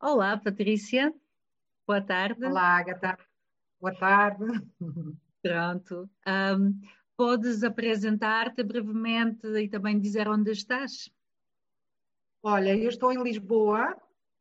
Olá, Patrícia. Boa tarde. Olá, Agatha. Boa tarde. Pronto. Podes apresentar-te brevemente e também dizer onde estás? Olha, eu estou em Lisboa,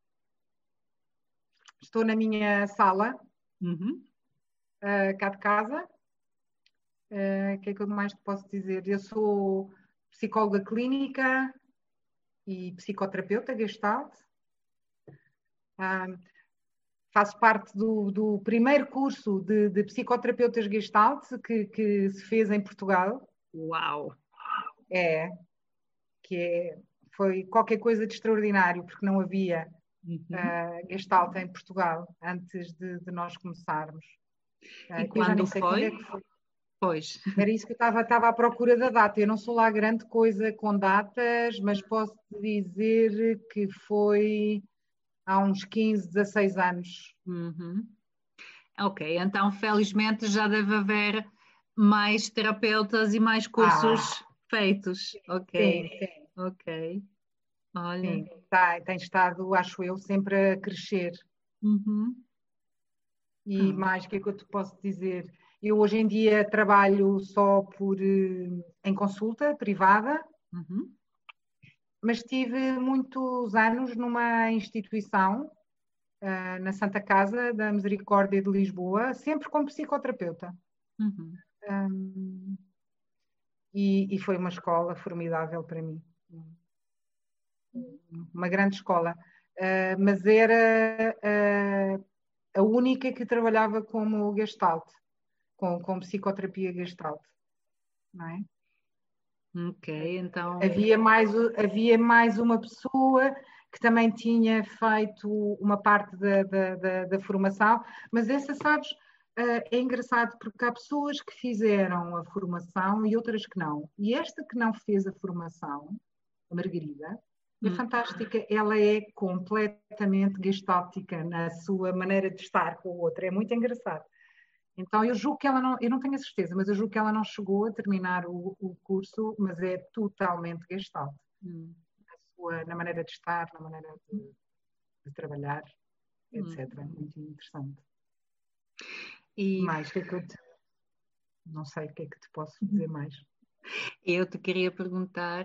estou na minha sala, Uhum. cá de casa. O que é que eu mais te posso dizer? Eu sou psicóloga clínica e psicoterapeuta Gestalt. Ah, Faço parte do primeiro curso de psicoterapeutas Gestalt que se fez em Portugal. Uau! É, que foi qualquer coisa de extraordinário, porque não havia Uhum. Gestalt em Portugal antes de nós começarmos. E Eu já nem quando sei quando é foi? que foi. Pois. Era isso que eu estava à procura da data. Eu não sou lá grande coisa com datas, mas posso dizer que foi há uns 15, 16 anos. Uhum. Ok, então felizmente já deve haver mais terapeutas e mais Ah, cursos feitos. Ok, sim, sim, ok. Olha. sim. Tem estado, acho eu, sempre a crescer. Uhum. E Hum. mais, o que é que eu te posso dizer? Eu hoje em dia trabalho só em consulta privada, Uhum. mas tive muitos anos numa instituição, na Santa Casa da Misericórdia de Lisboa, sempre como psicoterapeuta. Uhum. Um, e foi uma escola formidável para mim, uma grande escola. Mas era a única que trabalhava como Gestalt, com psicoterapia Gestalt, não é? Ok, então. Havia mais uma pessoa que também tinha feito uma parte da formação, mas essa, sabes, é engraçado porque há pessoas que fizeram a formação e outras que não. E esta que não fez a formação, a Margarida, é Hum. fantástica. Ela é completamente gestáltica na sua maneira de estar com o outro. É muito engraçado. Então, eu julgo que ela não, eu não tenho a certeza, mas eu julgo que ela não chegou a terminar o curso, mas é totalmente gestalt, Hum. na maneira de estar, na maneira de trabalhar, Hum. etc. Muito interessante. E Mais, o que é que eu te, não sei o que é que te posso dizer mais. eu te queria perguntar,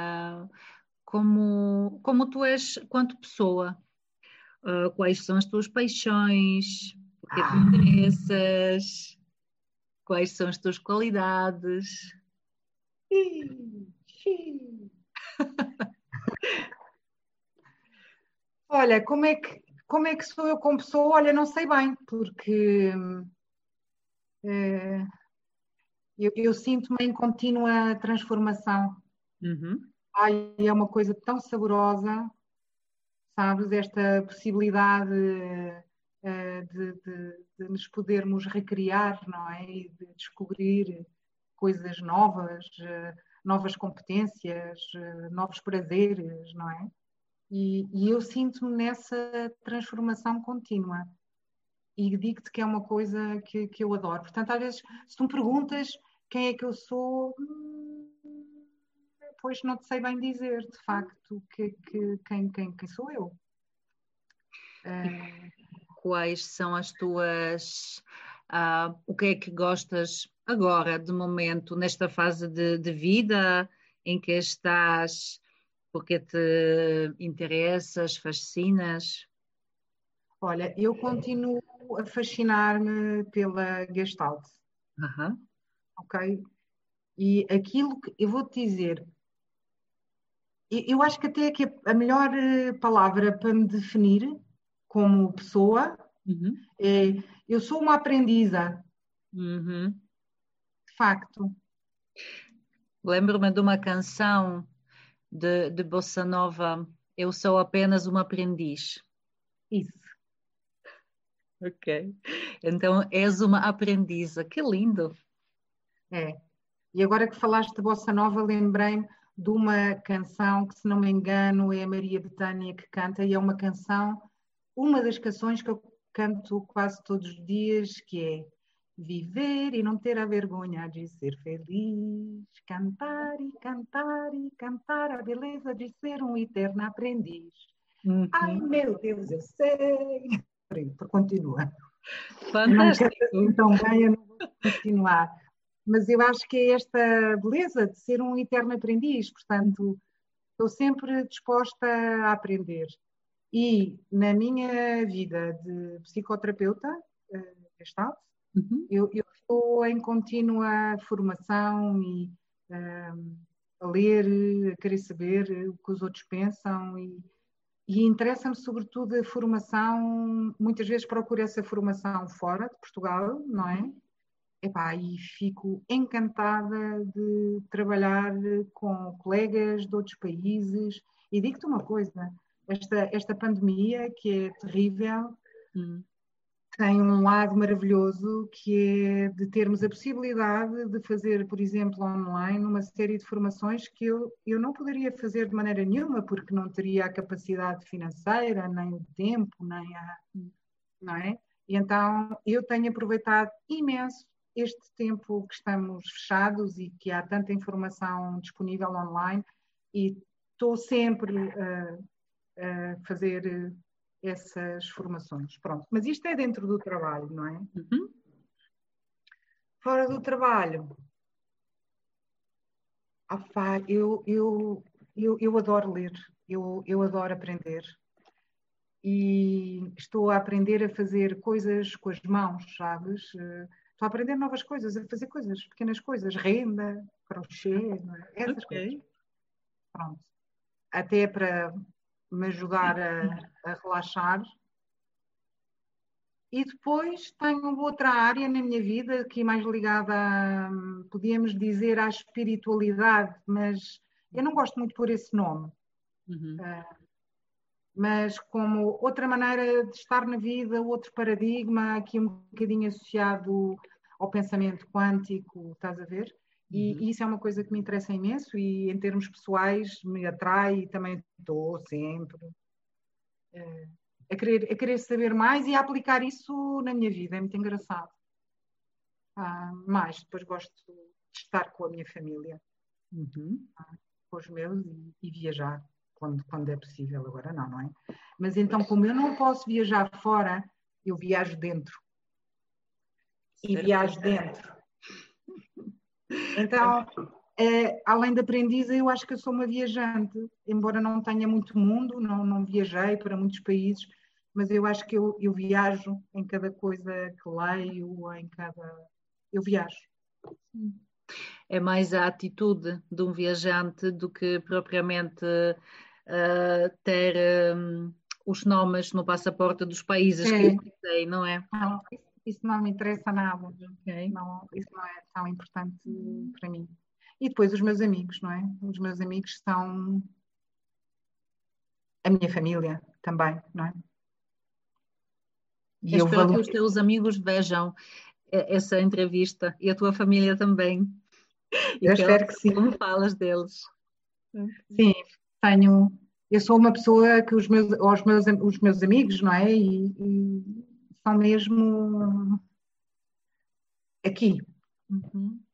como tu és quanto pessoa, quais são as tuas paixões, o que te Ah, interessas, quais são as tuas qualidades? xiii, xiii. Olha, como é que sou eu como pessoa? Olha, não sei bem, porque eh, eu sinto-me em contínua transformação. Uhum. Ai, é uma coisa tão saborosa, sabes? Esta possibilidade de nos podermos recriar, não é? E de descobrir coisas novas, novas competências, novos prazeres, não é? E eu sinto-me nessa transformação contínua. E digo-te que é uma coisa que eu adoro. Portanto, às vezes, se tu me perguntas quem é que eu sou, pois não te sei bem dizer, de facto, quem sou eu. E quais são as tuas, o que é que gostas agora, de momento, nesta fase de vida em que estás, porque te interessas, fascinas? Olha, eu continuo a fascinar-me pela Gestalt, Aham. ok? E aquilo que eu vou-te dizer, eu acho que até que a melhor palavra para me definir como pessoa Uhum. é eu sou uma aprendiza, Uhum. de facto. Lembro-me de uma canção de Bossa Nova, Eu Sou Apenas uma Aprendiz. Isso, Ok. Então és uma aprendiza. Que lindo. é. E agora que falaste de Bossa Nova, lembrei-me de uma canção que, se não me engano, é a Maria Bethânia que canta, e é uma canção, uma das canções que eu canto quase todos os dias, que é viver e não ter a vergonha de ser feliz, cantar e cantar e cantar a beleza de ser um eterno aprendiz. Ai, Uhum. meu Deus, eu sei. Continua. Eu não me quero assim Fantástico. tão bem, eu não vou continuar. Mas eu acho que é esta beleza de ser um eterno aprendiz, portanto, estou sempre disposta a aprender. E na minha vida de psicoterapeuta, Gestalt, Uhum. eu estou em contínua formação e a ler, a querer saber o que os outros pensam e interessa-me sobretudo a formação, muitas vezes procuro essa formação fora de Portugal, não é? Epá, e fico encantada de trabalhar com colegas de outros países. E digo-te uma coisa, esta pandemia, que é terrível, Uhum. tem um lado maravilhoso, que é de termos a possibilidade de fazer, por exemplo, online, uma série de formações que eu não poderia fazer de maneira nenhuma, porque não teria a capacidade financeira, nem o tempo, nem a... Não é? E então eu tenho aproveitado imenso este tempo que estamos fechados e que há tanta informação disponível online e estou sempre a fazer essas formações. Pronto. Mas isto é dentro do trabalho, não é? Uhum. Fora do trabalho, eu adoro ler, eu adoro aprender. E estou a aprender a fazer coisas com as mãos, sabes? Estou a aprender novas coisas, a fazer coisas, pequenas coisas, renda, crochê, não é? Essas coisas. Ok. Pronto. Até para me ajudar a relaxar. E depois tenho outra área na minha vida que é mais ligada, podíamos dizer, à espiritualidade, mas eu não gosto muito por esse nome. Uhum. Mas como outra maneira de estar na vida, outro paradigma, aqui um bocadinho associado ao pensamento quântico, estás a ver? Uhum. E isso é uma coisa que me interessa imenso e em termos pessoais me atrai e também estou sempre a querer saber mais e a aplicar isso na minha vida, é muito engraçado. Mas depois gosto de estar com a minha família, Uhum. com os meus e viajar quando é possível, agora não, não é? Mas então, Pois. como eu não posso viajar fora, eu viajo dentro. E Certo. viajo dentro. Então, além de aprendiza, eu acho que eu sou uma viajante, embora não tenha muito mundo, não viajei para muitos países, mas eu acho que eu viajo em cada coisa que leio, em cada. Eu viajo. É mais a atitude de um viajante do que propriamente ter os nomes no passaporte dos países que eu É, visitei, não é? não, isso não me interessa nada. Ok. Não, isso não é tão importante para mim. E depois os meus amigos, não é? Os meus amigos são a minha família também, não é? E Eu eu espero que os valorizo. teus amigos vejam essa entrevista e a tua família também e Eu que elas espero que sim. como falas deles. Sim, tenho. Eu sou uma pessoa que os meus amigos, não é? E são mesmo aqui. Uhum.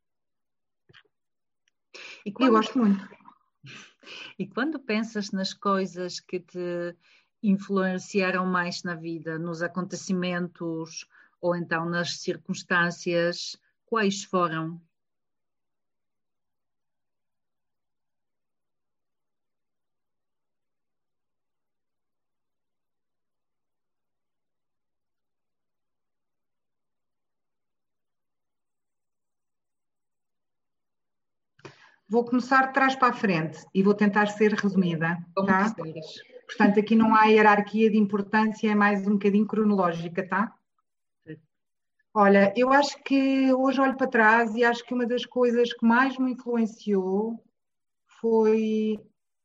E E eu quando, gosto muito. e quando pensas nas coisas que te influenciaram mais na vida, nos acontecimentos ou então nas circunstâncias, quais foram? Vou começar de trás para a frente e vou tentar ser resumida, Como tá? quiseres. Portanto, aqui não há hierarquia de importância, é mais um bocadinho cronológica, tá? Olha, eu acho que hoje olho para trás e acho que uma das coisas que mais me influenciou foi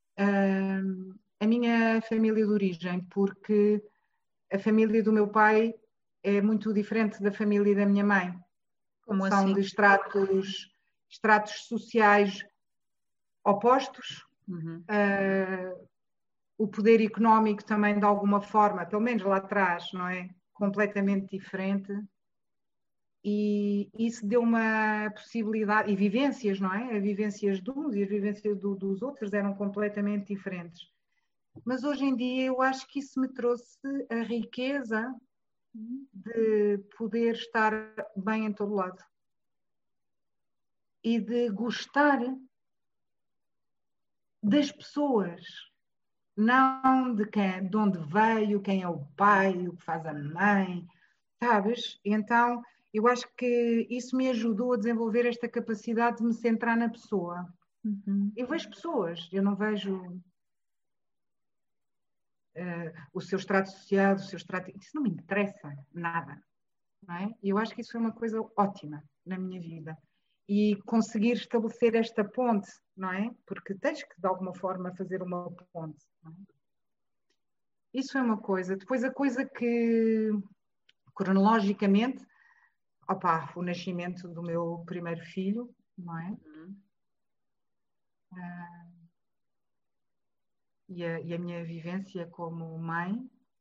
a minha família de origem, porque a família do meu pai é muito diferente da família da minha mãe. Como São assim? de estratos sociais opostos. Uhum. O poder económico também, de alguma forma, pelo menos lá atrás, não é? Completamente diferente. E isso deu uma possibilidade, e vivências, não é? As vivências de uns e as vivências dos outros eram completamente diferentes. Mas hoje em dia eu acho que isso me trouxe a riqueza de poder estar bem em todo lado e de gostar das pessoas, não de onde veio, quem é o pai, o que faz a mãe, sabes? Então eu acho que isso me ajudou a desenvolver esta capacidade de me centrar na pessoa. Eu vejo pessoas, eu não vejo o seu extrato social, o seu extrato... Isso não me interessa nada, não é? E eu acho que isso foi uma coisa ótima na minha vida. E conseguir estabelecer esta ponte, não é? Porque tens que, de alguma forma, fazer uma ponte, não é? Isso é uma coisa. Depois a coisa que, cronologicamente, opa, o nascimento do meu primeiro filho, não é? E a minha vivência como mãe,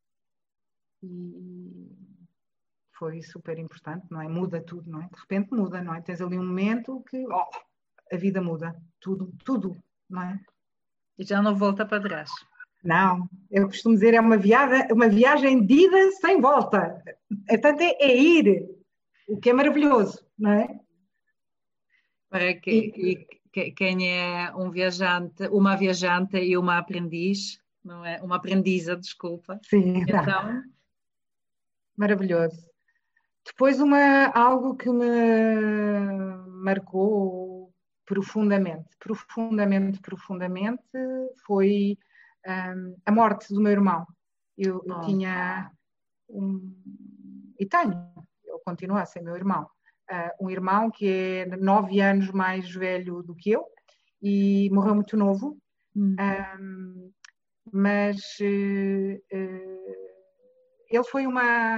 e foi super importante, não é? Muda tudo, não é? De repente muda, não é? Tens ali um momento que a vida muda, tudo, não é? E já não volta para trás. Não, eu costumo dizer é uma viagem de ida sem volta. Portanto, é ir, o que é maravilhoso, não é? Para quem é um viajante, uma viajante e uma aprendiz, não é? Uma aprendiza, desculpa. Sim, Então, maravilhoso. Depois algo que me marcou profundamente, foi a morte do meu irmão. Eu tinha e tenho, ele continua a ser meu irmão, um irmão que é 9 anos mais velho do que eu e morreu muito novo, mas ele foi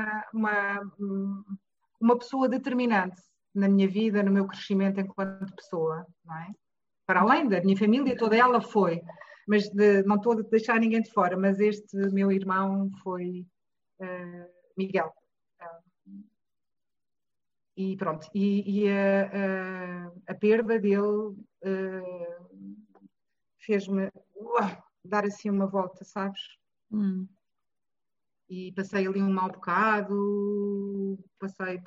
uma pessoa determinante na minha vida, no meu crescimento enquanto pessoa, não é? Para além da minha família, toda ela foi, mas não estou a deixar ninguém de fora, mas este meu irmão foi Miguel. E pronto, a perda dele fez-me dar assim uma volta, sabes? E passei ali um mau bocado, passei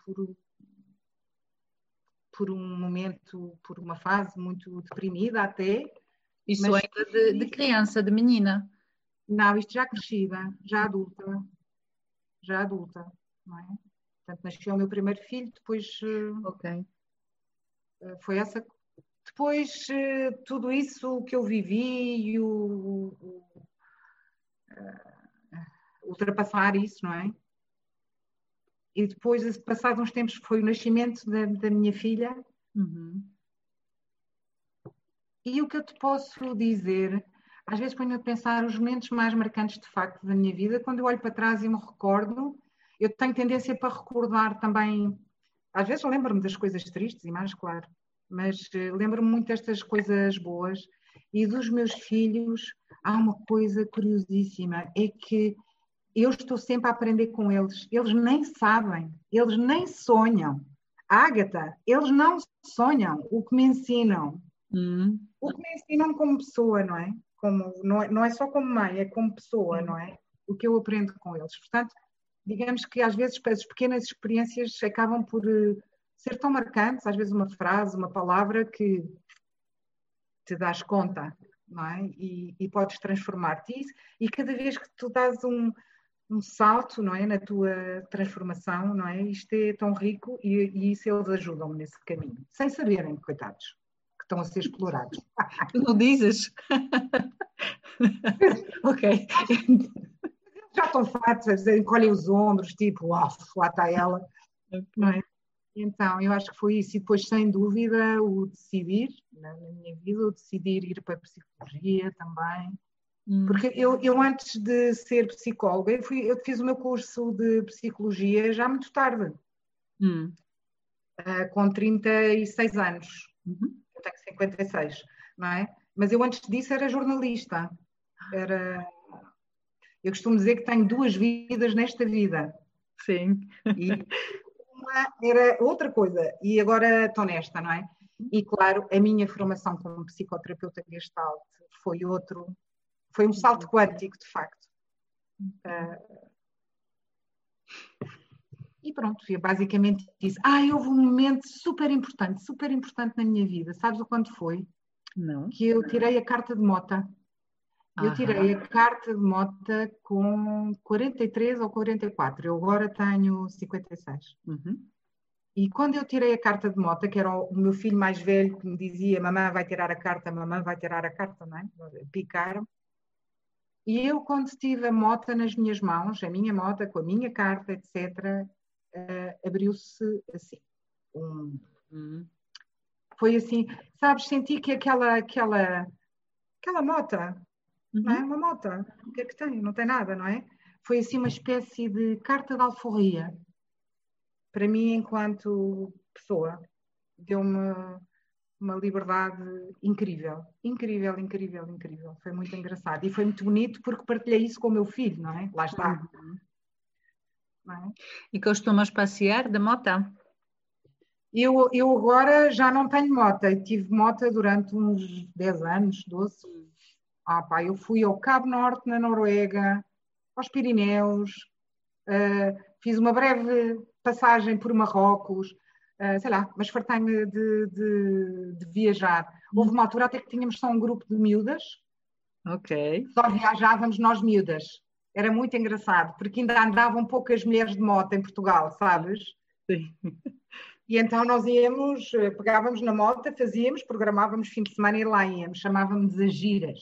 por um momento, por uma fase muito deprimida até. Isso ainda de criança, de menina? Não, isto já crescida, já adulta, não é? Portanto, nasceu o meu primeiro filho, depois foi essa. Depois, tudo isso que eu vivi, ultrapassar isso, não é? E depois, passados uns tempos, foi o nascimento da minha filha. E o que eu te posso dizer, às vezes ponho-me a pensar os momentos mais marcantes de facto da minha vida, quando eu olho para trás e me recordo, eu tenho tendência para recordar também, às vezes lembro-me das coisas tristes e mais, claro, mas lembro-me muito destas coisas boas. E dos meus filhos, há uma coisa curiosíssima, é que eu estou sempre a aprender com eles. Eles nem sabem, eles nem sonham. Ágata, eles não sonham o que me ensinam. O que me ensinam como pessoa, não é? Não é só como mãe, é como pessoa, não é? O que eu aprendo com eles. Portanto, digamos que às vezes as pequenas experiências acabam por ser tão marcantes, às vezes uma frase, uma palavra que te dás conta, não é? E podes transformar-te. E cada vez que tu dás um salto, não é, na tua transformação, não é? Isto é tão rico e isso eles ajudam-me nesse caminho, sem saberem, coitados, que estão a ser explorados. Tu não dizes? Ok. Já estão fartos, encolhem os ombros, tipo, lá está ela, não é? Então, eu acho que foi isso. E depois, sem dúvida, o decidir, na minha vida, o decidir ir para a psicologia também. Porque eu antes de ser psicóloga, eu fiz o meu curso de psicologia já muito tarde, com 36 anos. Eu tenho 56, não é? Mas eu antes disso era jornalista. Eu costumo dizer que tenho 2 vidas nesta vida. Sim. E uma era outra coisa, e agora estou nesta, não é? E claro, a minha formação como psicoterapeuta gestalt foi outro Foi um salto quântico, de facto. E pronto, foi basicamente isso. Houve um momento super importante na minha vida. Sabes o quanto foi? Não. Que eu tirei a carta de mota. Eu tirei a carta de mota com 43 ou 44. Eu agora tenho 56. Uhum. E quando eu tirei a carta de mota, que era o meu filho mais velho que me dizia: mamãe vai tirar a carta, mamãe vai tirar a carta, não é? Picaram. E eu, quando tive a mota nas minhas mãos, a minha mota com a minha carta, etc., abriu-se assim. Foi assim, sabes, senti que aquela mota, não é? Uma mota, o que é que tem? Não tem nada, não é? Foi assim uma espécie de carta de alforria. Para mim, enquanto pessoa, deu-me uma liberdade incrível. Incrível, incrível, incrível. Foi muito engraçado. E foi muito bonito porque partilhei isso com o meu filho, não é? Lá está. Não é? E costumas passear de moto? Eu agora já não tenho moto. Eu tive moto durante uns 10 anos, 12. Eu fui ao Cabo Norte, na Noruega, aos Pirineus, fiz uma breve passagem por Marrocos, sei lá, mas fartei-me de viajar. Houve uma altura até que tínhamos só um grupo de miúdas. Ok. Só viajávamos nós miúdas. Era muito engraçado, porque ainda andavam poucas mulheres de moto em Portugal, sabes? Sim. E então nós íamos, pegávamos na moto, fazíamos, programávamos fim de semana e lá íamos, chamávamos as giras.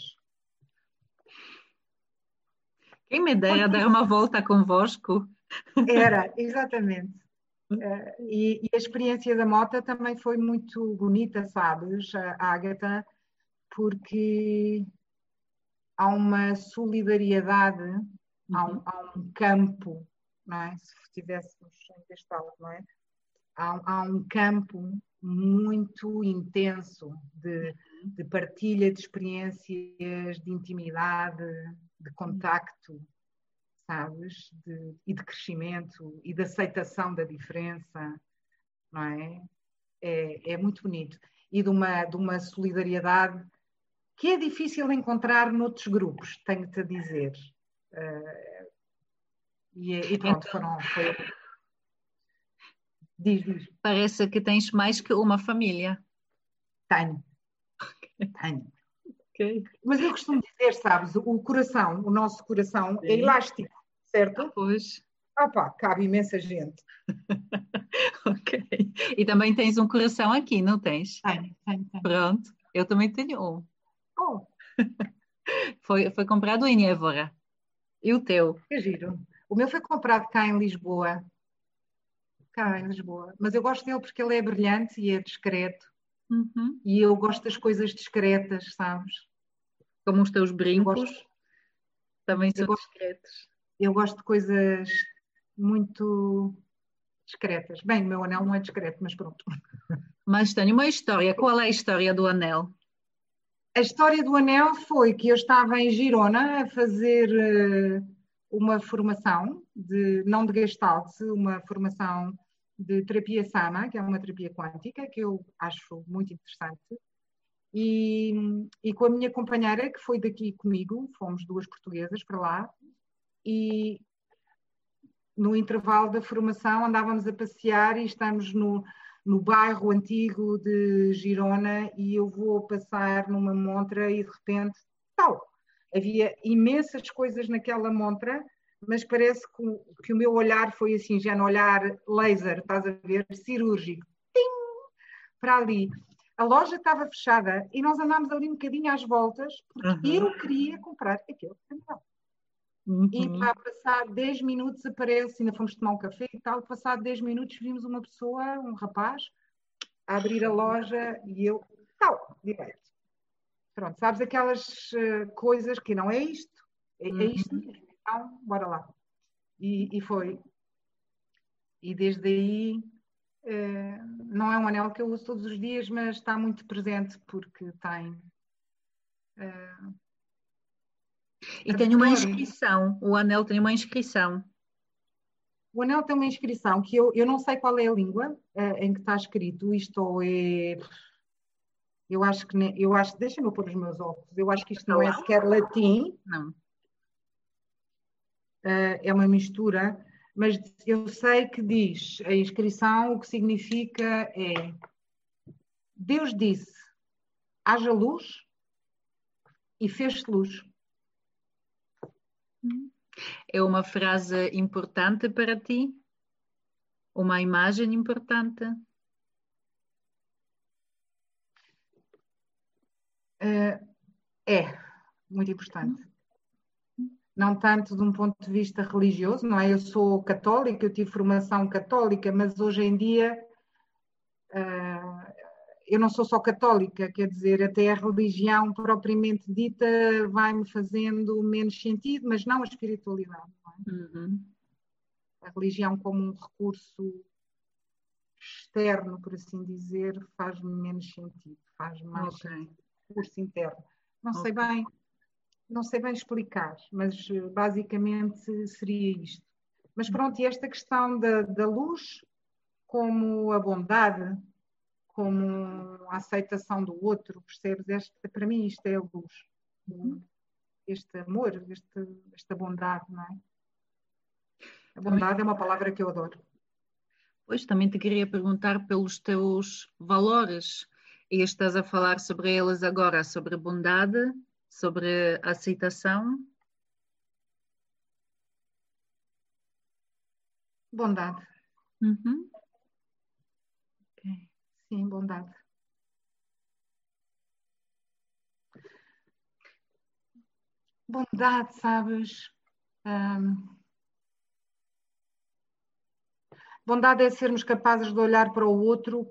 Quem me dera dar uma volta convosco? Era, exatamente. E a experiência da moto também foi muito bonita, sabes, Ágata, porque há uma solidariedade, há um campo, não é? Se estivéssemos em Castelo, não é? Há um campo muito intenso de partilha de experiências, de intimidade, de contacto, sabes? E de crescimento e de aceitação da diferença, não é? É muito bonito. E de uma solidariedade que é difícil encontrar noutros grupos, tenho-te a dizer. E pronto, Então, foi. Diz. parece que tens mais que uma família. Tenho. Ok. Mas eu costumo dizer, sabes, o nosso coração é elástico, certo? Pois. Cabe imensa gente. Ok. E também tens um coração aqui, não tens? Tenho. Pronto. Eu também tenho um. Oh, Foi comprado em Évora. E o teu? que giro. O meu foi comprado cá em Lisboa. Mas eu gosto dele porque ele é brilhante e é discreto. Uhum. E eu gosto das coisas discretas, sabes? Como os teus Eu brincos gosto, também eu são gosto, discretos. eu gosto de coisas muito discretas. Bem, o meu anel não é discreto, mas pronto. Mas tenho uma história. Qual é a história do anel? A história do anel foi que eu estava em Girona a fazer uma formação, não de Gestalt, uma formação de terapia Sama, que é uma terapia quântica, que eu acho muito interessante. E com a minha companheira, que foi daqui comigo, fomos duas portuguesas para lá, e no intervalo da formação andávamos a passear e estamos no bairro antigo de Girona e eu vou passar numa montra e de repente, havia imensas coisas naquela montra, mas parece que o meu olhar foi assim, já no olhar laser, estás a ver, cirúrgico, para ali. A loja estava fechada e nós andámos ali um bocadinho às voltas porque eu queria comprar aquele anel. E para passar 10 minutos aparece, ainda fomos tomar um café e tal, passado 10 minutos vimos uma pessoa, um rapaz, a abrir a loja e eu, direto. Pronto, sabes aquelas coisas que não é isto, é isto, então bora lá. E foi. E desde aí não é um anel que eu uso todos os dias, mas está muito presente porque tem E tem uma tradutor. inscrição. O anel tem uma inscrição. O anel tem uma inscrição que eu não sei qual é a língua em que está escrito isto, ou é deixa-me eu pôr os meus óculos, eu acho que isto não é sequer latim, Não. é uma mistura, mas eu sei que diz, a inscrição, o que significa é, Deus disse, haja luz e fez-se luz. É uma frase importante para ti? Uma imagem importante? É, muito importante. Não tanto de um ponto de vista religioso, não é? Eu sou católica, eu tive formação católica, mas hoje em dia eu não sou só católica, quer dizer, até a religião propriamente dita vai-me fazendo menos sentido, mas não a espiritualidade. Não é? A religião como um recurso externo, por assim dizer, faz-me menos sentido, faz mais sentido, recurso interno. Não sei bem explicar, mas basicamente seria isto. Mas pronto, e esta questão da luz como a bondade, como a aceitação do outro, percebes? Para mim isto é a luz. Este amor, esta bondade, não é? A bondade é uma palavra que eu adoro. Pois, também te queria perguntar pelos teus valores. E estás a falar sobre eles agora, sobre bondade, sobre aceitação? Bondade. Okay. Sim, bondade. Bondade, sabes? Bondade é sermos capazes de olhar para o outro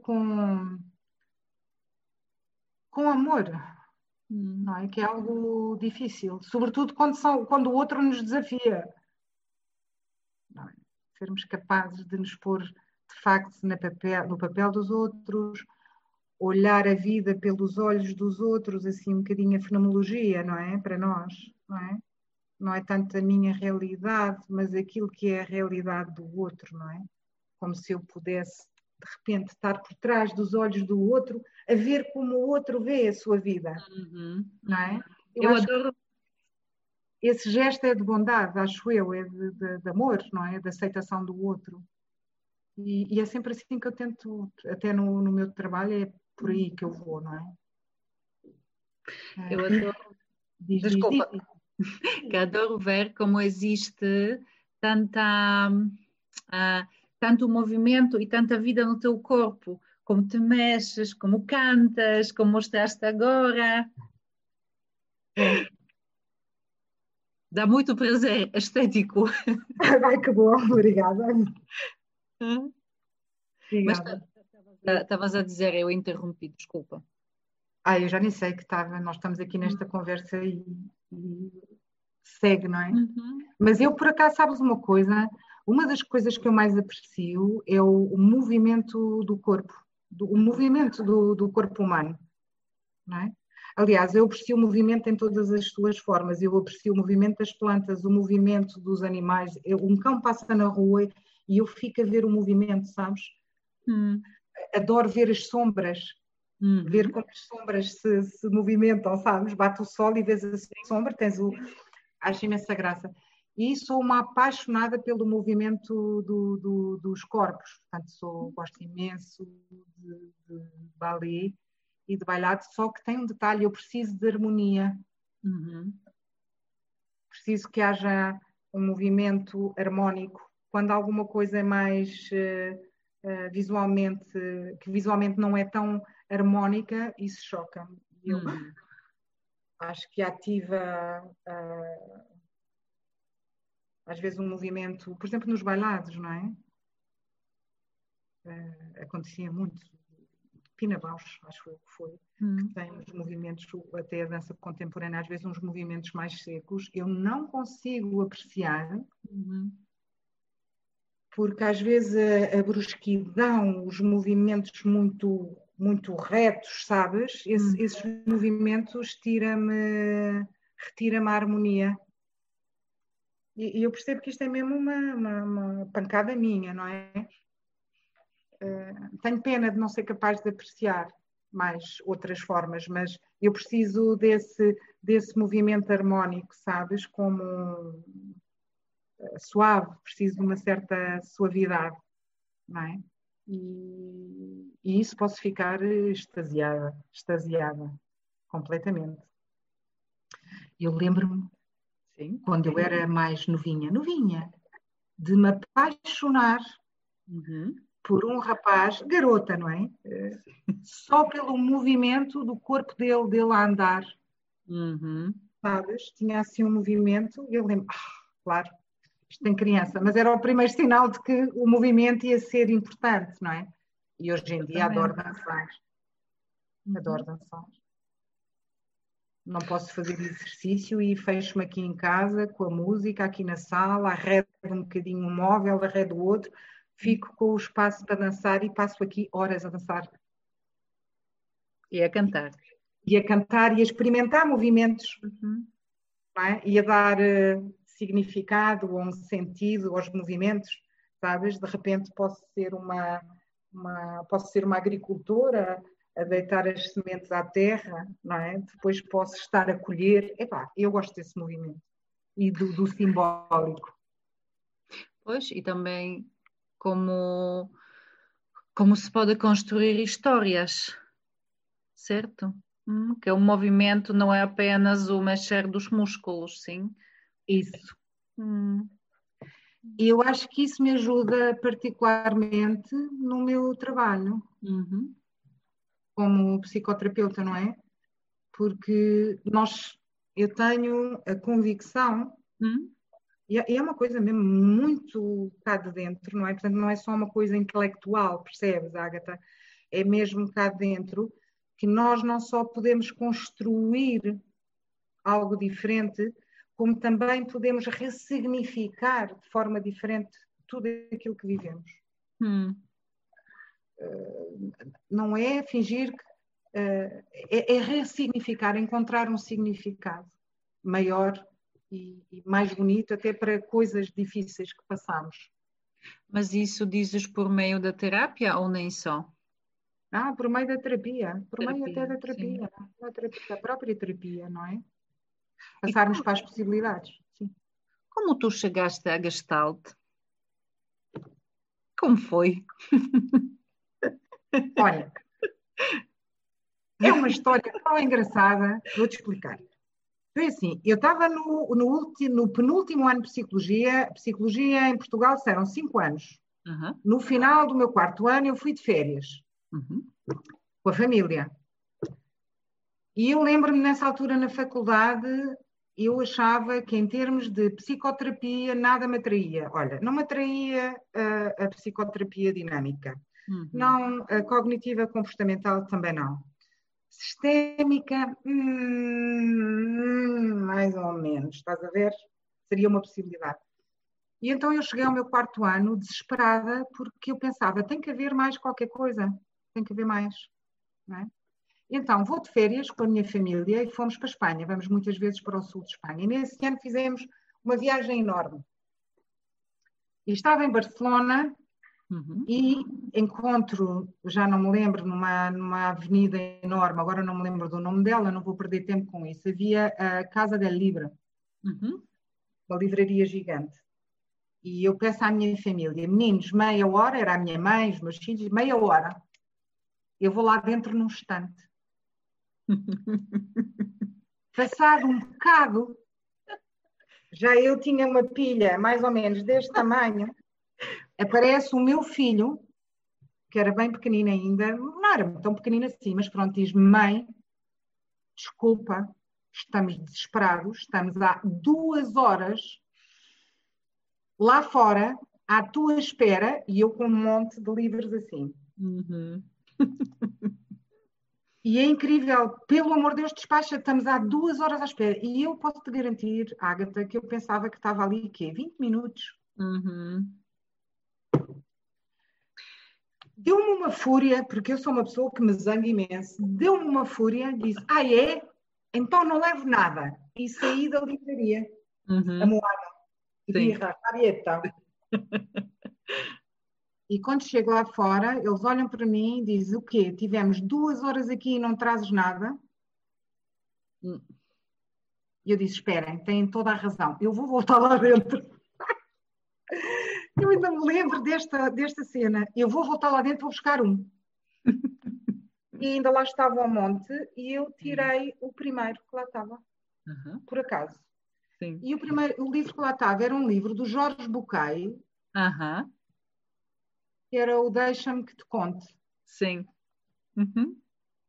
com amor, não é? Que é algo difícil, sobretudo quando o outro nos desafia. Não é? Sermos capazes de nos pôr, de facto, no papel dos outros, olhar a vida pelos olhos dos outros, assim um bocadinho a fenomenologia, não é? Para nós, não é? Não é tanto a minha realidade, mas aquilo que é a realidade do outro, não é? Como se eu pudesse, de repente, estar por trás dos olhos do outro, a ver como o outro vê a sua vida, não é? Eu adoro. Esse gesto é de bondade, acho eu, é de amor, não é? De aceitação do outro. E é sempre assim que eu tento, até no meu trabalho, é por aí que eu vou, não é? Eu adoro. Desculpa. Que adoro ver como existe tanto movimento e tanta vida no teu corpo, como te mexes, como cantas, como mostraste agora. Dá muito prazer estético. Ai, que bom, obrigada. Mas Obrigada. estavas a dizer, eu interrompi, desculpa. Eu já nem sei que estava, nós estamos aqui nesta conversa e segue, não é? Mas eu, por acaso, sabes uma coisa? Uma das coisas que eu mais aprecio é o movimento do corpo, o movimento do corpo humano, não é? Aliás, eu aprecio o movimento em todas as suas formas. Eu aprecio o movimento das plantas, o movimento dos animais. Um cão passa na rua e eu fico a ver o movimento, sabes? Adoro ver as sombras, ver como as sombras se movimentam, sabes? Bate o sol e vês a sombra, acho imensa graça. E sou uma apaixonada pelo movimento dos corpos. Portanto, gosto imenso de balé e de bailado, só que tem um detalhe, eu preciso de harmonia. Preciso que haja um movimento harmónico. Quando alguma coisa é mais que visualmente não é tão harmónica, isso choca-me. Eu acho que ativa às vezes um movimento, por exemplo, nos bailados, não é? Acontecia muito. Pina Bausch, acho que foi, que tem uns movimentos, até a dança contemporânea, às vezes uns movimentos mais secos. Eu não consigo apreciar, porque às vezes a brusquidão, os movimentos muito, muito retos, sabes? Esses movimentos retira-me a harmonia. E eu percebo que isto é mesmo uma pancada minha, não é? Tenho pena de não ser capaz de apreciar, mais outras formas, mas eu preciso desse movimento harmónico, sabes? Como suave, preciso de uma certa suavidade, não é? E isso posso ficar extasiada, completamente. Eu lembro-me, Sim. quando eu era mais novinha, de me apaixonar por um rapaz, garota, não é? Só pelo movimento do corpo dele a andar, sabes? Tinha assim um movimento, e eu lembro, claro, isto tem criança, mas era o primeiro sinal de que o movimento ia ser importante, não é? E hoje em dia adoro dançar. Adoro dançar. Não posso fazer exercício e fecho-me aqui em casa com a música, aqui na sala, arredo um bocadinho um móvel, arredo o outro, fico com o espaço para dançar e passo aqui horas a dançar. E a cantar. E a cantar e a experimentar movimentos, não é? E a dar significado ou um sentido aos movimentos, sabes? De repente posso ser uma agricultora a deitar as sementes à terra, não é? Depois posso estar a colher. Epá, eu gosto desse movimento e do simbólico. Pois, e também como se pode construir histórias, certo? Que é um movimento, não é apenas o mexer dos músculos, sim? Isso. E eu acho que isso me ajuda particularmente no meu trabalho como psicoterapeuta, não é? Porque eu tenho a convicção, e é uma coisa mesmo muito cá de dentro, não é? Portanto, não é só uma coisa intelectual, percebes, Ágata? É mesmo cá dentro que nós não só podemos construir algo diferente, como também podemos ressignificar de forma diferente tudo aquilo que vivemos. Não é fingir que é ressignificar, encontrar um significado maior e mais bonito até para coisas difíceis que passamos. Mas isso dizes por meio da terapia ou nem só? Por meio da terapia, por meio até da sim. terapia, da própria terapia, não é? Passarmos para as possibilidades. Sim. Como tu chegaste à Gestalt? Como foi? Olha, é uma história tão engraçada, vou-te explicar. Foi assim, eu estava no penúltimo ano de psicologia. Psicologia em Portugal serão 5 anos. No final do meu 4º ano eu fui de férias com a família. E eu lembro-me nessa altura na faculdade, eu achava que em termos de psicoterapia nada me atraía. Olha, não me atraía a psicoterapia dinâmica. Não, a cognitiva comportamental também não. Sistémica, mais ou menos, estás a ver? Seria uma possibilidade. E então eu cheguei ao meu 4º ano desesperada porque eu pensava, tem que haver mais qualquer coisa, tem que haver mais, não é? Então vou de férias com a minha família e fomos para a Espanha, vamos muitas vezes para o sul de Espanha. E nesse ano fizemos uma viagem enorme. E estava em Barcelona e encontro, já não me lembro, numa avenida enorme, agora não me lembro do nome dela, não vou perder tempo com isso. Havia a Casa del Libro, uma livraria gigante. E eu peço à minha família, meninos, meia hora, era a minha mãe, os meus filhos, meia hora. Eu vou lá dentro num instante. Passado um bocado, já eu tinha uma pilha mais ou menos deste tamanho, aparece o meu filho, que era bem pequenino ainda, não era tão pequenino assim, mas pronto, diz-me, mãe, desculpa, estamos desesperados, estamos há 2 horas lá fora, à tua espera, e eu com um monte de livros assim. E é incrível, pelo amor de Deus, despacha, estamos há 2 horas à espera. E eu posso-te garantir, Ágata, que eu pensava que estava ali, 20 minutos. Deu-me uma fúria, porque eu sou uma pessoa que me zanga imenso, deu-me uma fúria, disse, é? Então não levo nada. E saí da livraria, a Moana, birra, rabieta. E quando chego lá fora, eles olham para mim e dizem: o quê? Tivemos 2 horas aqui e não trazes nada? Hum. E eu disse: esperem, têm toda a razão, eu vou voltar lá dentro. Eu ainda me lembro desta cena. Eu vou voltar lá dentro, vou buscar um. E ainda lá estava o monte e eu tirei o primeiro que lá estava, Uhum. por acaso. Sim. E o livro que lá estava era um livro do Jorge Bucay, Aham. que era o Deixa-me que te conte. Sim. Uhum.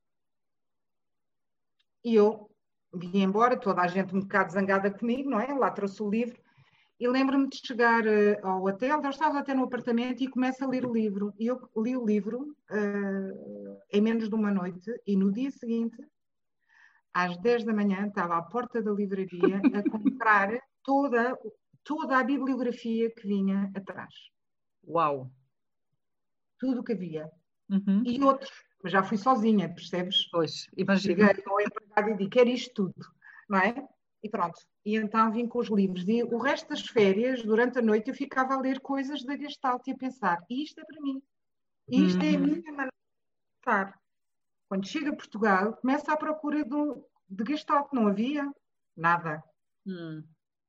E eu vim embora, toda a gente um bocado zangada comigo, não é? Lá trouxe o livro. E lembro-me de chegar ao hotel, já estava até no apartamento e começo a ler o livro. E eu li o livro em menos de uma noite e no dia seguinte, às 10 da manhã, estava à porta da livraria a comprar toda a bibliografia que vinha atrás. Uau. Tudo o que havia. Uhum. E outros, mas já fui sozinha, percebes? Pois, imagino. Cheguei ao empregado e disse: quero isto tudo, não é? E pronto. E então vim com os livros. E o resto das férias, durante a noite, eu ficava a ler coisas da Gestalt e a pensar: isto é para mim. Isto é a Uhum. minha maneira de estar. Quando chego a Portugal, começo à procura de Gestalt. Não havia nada. Hum.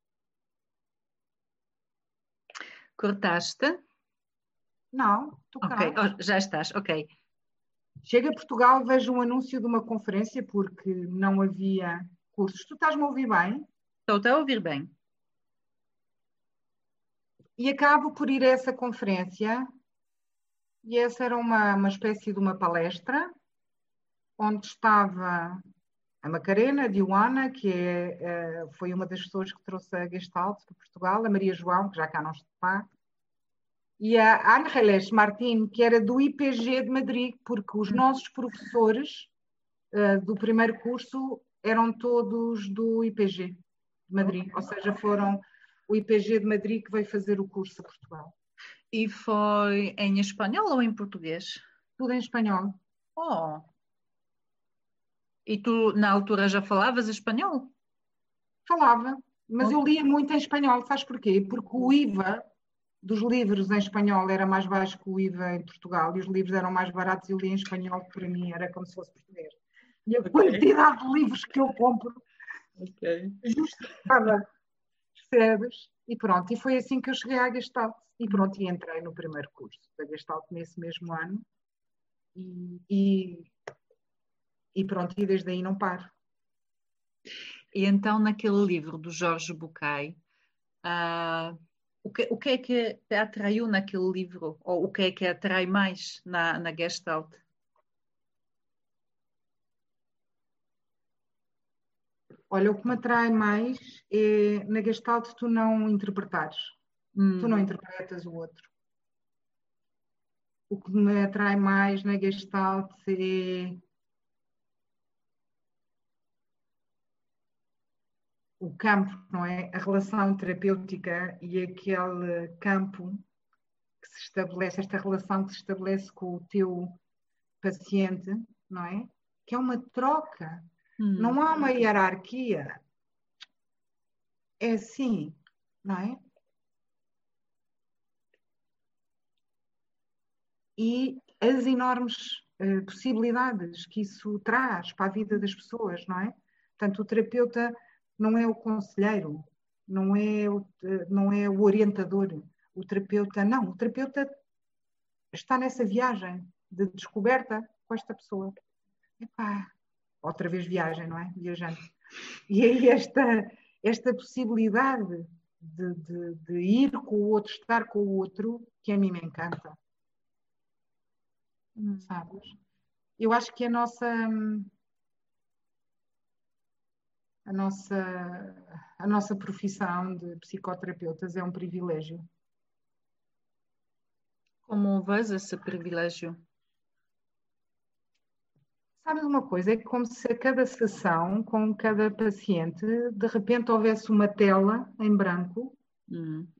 Cortaste? Não, estou Ok, cá. oh, já estás, ok. Chego a Portugal, vejo um anúncio de uma conferência, porque não havia cursos. Tu estás-me a ouvir bem? Estou a ouvir bem. E acabo por ir a essa conferência. E essa era uma espécie de uma palestra, onde estava a Macarena de Ioana, que foi uma das pessoas que trouxe a Gestalt para Portugal, a Maria João, que já cá não está, e a Ángeles Martín, que era do IPG de Madrid, porque os nossos professores do primeiro curso eram todos do IPG de Madrid, ou seja, foram o IPG de Madrid que veio fazer o curso a Portugal. E foi em espanhol ou em português? Tudo em espanhol. Oh, e tu na altura já falavas espanhol? Falava, mas eu Ok. lia muito em espanhol. Sabes porquê? Porque o IVA dos livros em espanhol era mais baixo que o IVA em Portugal e os livros eram mais baratos e eu lia em espanhol, que para mim era como se fosse português. E a Ok. quantidade de livros que eu compro Ok. justificava, percebes? E pronto, e foi assim que eu cheguei à Gestalt. E pronto, e entrei no primeiro curso da Gestalt nesse mesmo ano. E, e, e pronto, e desde aí não paro. E então, naquele livro do Jorge Bucay, o que é que te atraiu naquele livro? Ou o que é que atrai mais na Gestalt? Olha, o que me atrai mais é na Gestalt tu não interpretares. Tu não Hum. interpretas o outro. O que me atrai mais na Gestalt é o campo, não é? A relação terapêutica e aquele campo que se estabelece, esta relação que se estabelece com o teu paciente, não é? Que é uma troca. Hum. Não há uma hierarquia. É assim, não é? E as enormes possibilidades que isso traz para a vida das pessoas, não é? Portanto, o terapeuta não é o conselheiro, não é o orientador, o terapeuta não, o terapeuta está nessa viagem de descoberta com esta pessoa. Epá, outra vez viagem, não é? Viajante. E aí esta possibilidade de ir com o outro, estar com o outro, que a mim me encanta, sabes? Eu acho que a nossa, a nossa profissão de psicoterapeutas é um privilégio. Como vês esse privilégio? Sabes uma coisa? É como se a cada sessão, com cada paciente, de repente houvesse uma tela em branco Hum.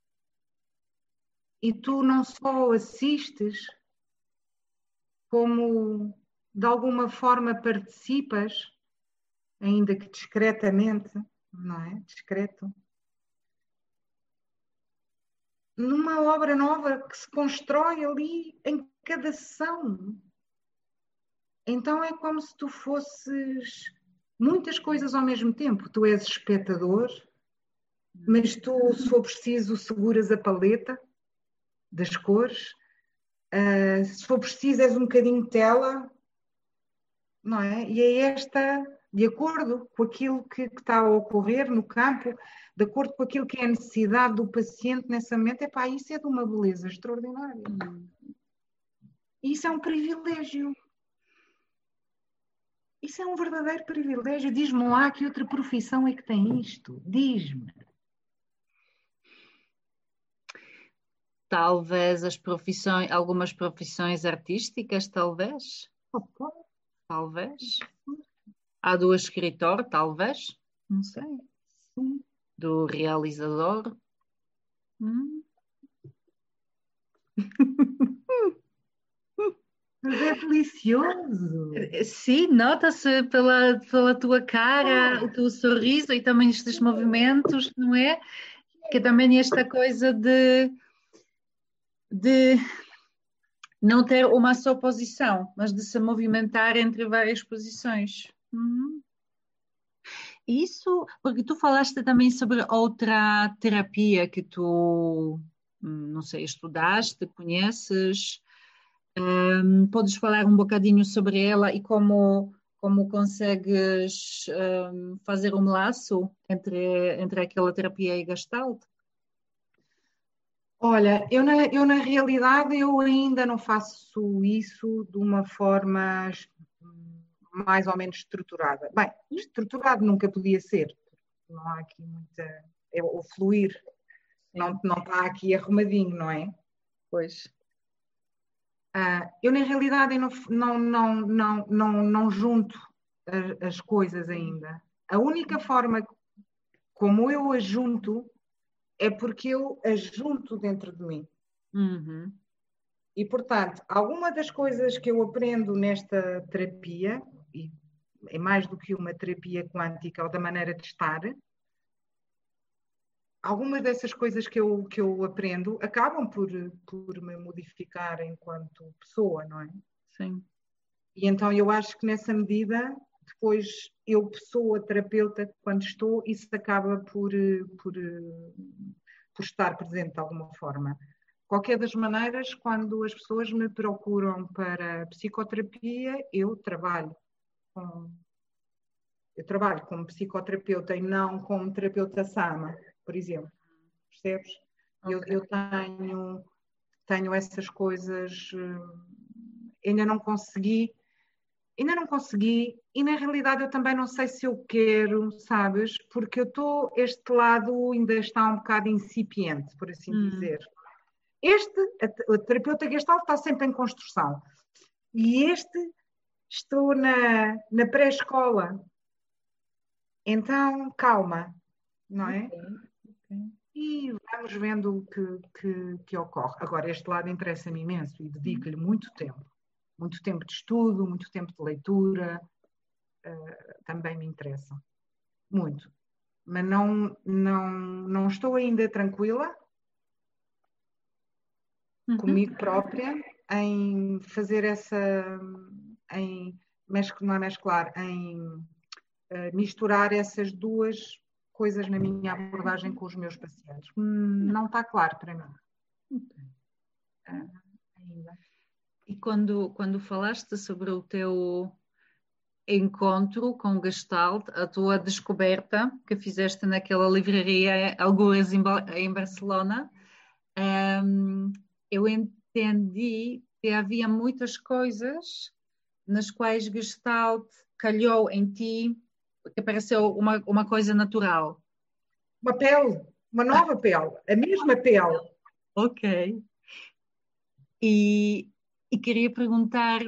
e tu não só assistes, como de alguma forma participas, ainda que discretamente, não é? Discreto, numa obra nova que se constrói ali em cada sessão. Então é como se tu fosses muitas coisas ao mesmo tempo. Tu és espectador, mas tu, se for preciso, seguras a paleta das cores. Se for preciso, és um bocadinho tela, não é? E é esta, de acordo com aquilo que está a ocorrer no campo, de acordo com aquilo que é a necessidade do paciente nesse momento, isso é de uma beleza extraordinária. E isso é um privilégio. Isso é um verdadeiro privilégio. Diz-me lá que outra profissão é que tem isto. Diz-me. Talvez algumas profissões artísticas, talvez. Talvez. Há do escritor, talvez. Não sei. Sim. Do realizador. Mas é delicioso. Sim, nota-se pela tua cara, o teu sorriso e também estes movimentos, não é? Que também esta coisa de não ter uma só posição, mas de se movimentar entre várias posições. Isso, porque tu falaste também sobre outra terapia que tu, não sei, estudaste, conheces. Podes falar um bocadinho sobre ela e como consegues fazer um laço entre aquela terapia e Gestalt? Olha, eu na realidade eu ainda não faço isso de uma forma mais ou menos estruturada. Bem, estruturado nunca podia ser. Não há aqui muita... É o fluir. Não está aqui arrumadinho, não é? Pois. Eu na realidade não junto as coisas ainda. A única forma como eu as junto é porque eu as junto dentro de mim. Uhum. E, portanto, alguma das coisas que eu aprendo nesta terapia, e é mais do que uma terapia quântica ou da maneira de estar, algumas dessas coisas que eu aprendo acabam por me modificar enquanto pessoa, não é? Sim. E então eu acho que nessa medida, depois eu, pessoa, terapeuta, quando estou, isso acaba por estar presente de alguma forma. Qualquer das maneiras, quando as pessoas me procuram para psicoterapia, eu trabalho como psicoterapeuta e não como terapeuta Sama, por exemplo. Percebes? Okay. Eu tenho essas coisas, ainda não consegui, e na realidade eu também não sei se eu quero, sabes? Porque este lado ainda está um bocado incipiente, por assim dizer. A terapeuta Gestalt está sempre em construção. E estou na pré-escola. Então, calma, não é? Okay. E vamos vendo o que ocorre. Agora, este lado interessa-me imenso e dedico-lhe muito tempo. Muito tempo de estudo, muito tempo de leitura. Também me interessa. Muito. Mas não estou ainda tranquila comigo própria em fazer não é mesclar, em misturar essas duas coisas na minha abordagem com os meus pacientes. Não está claro para mim. Ainda. E quando falaste sobre o teu encontro com o Gestalt, a tua descoberta que fizeste naquela livraria, algures em Barcelona, eu entendi que havia muitas coisas nas quais Gestalt calhou em ti, que pareceu uma coisa natural. Uma pele, uma nova pele, a mesma pele. Ok. E queria perguntar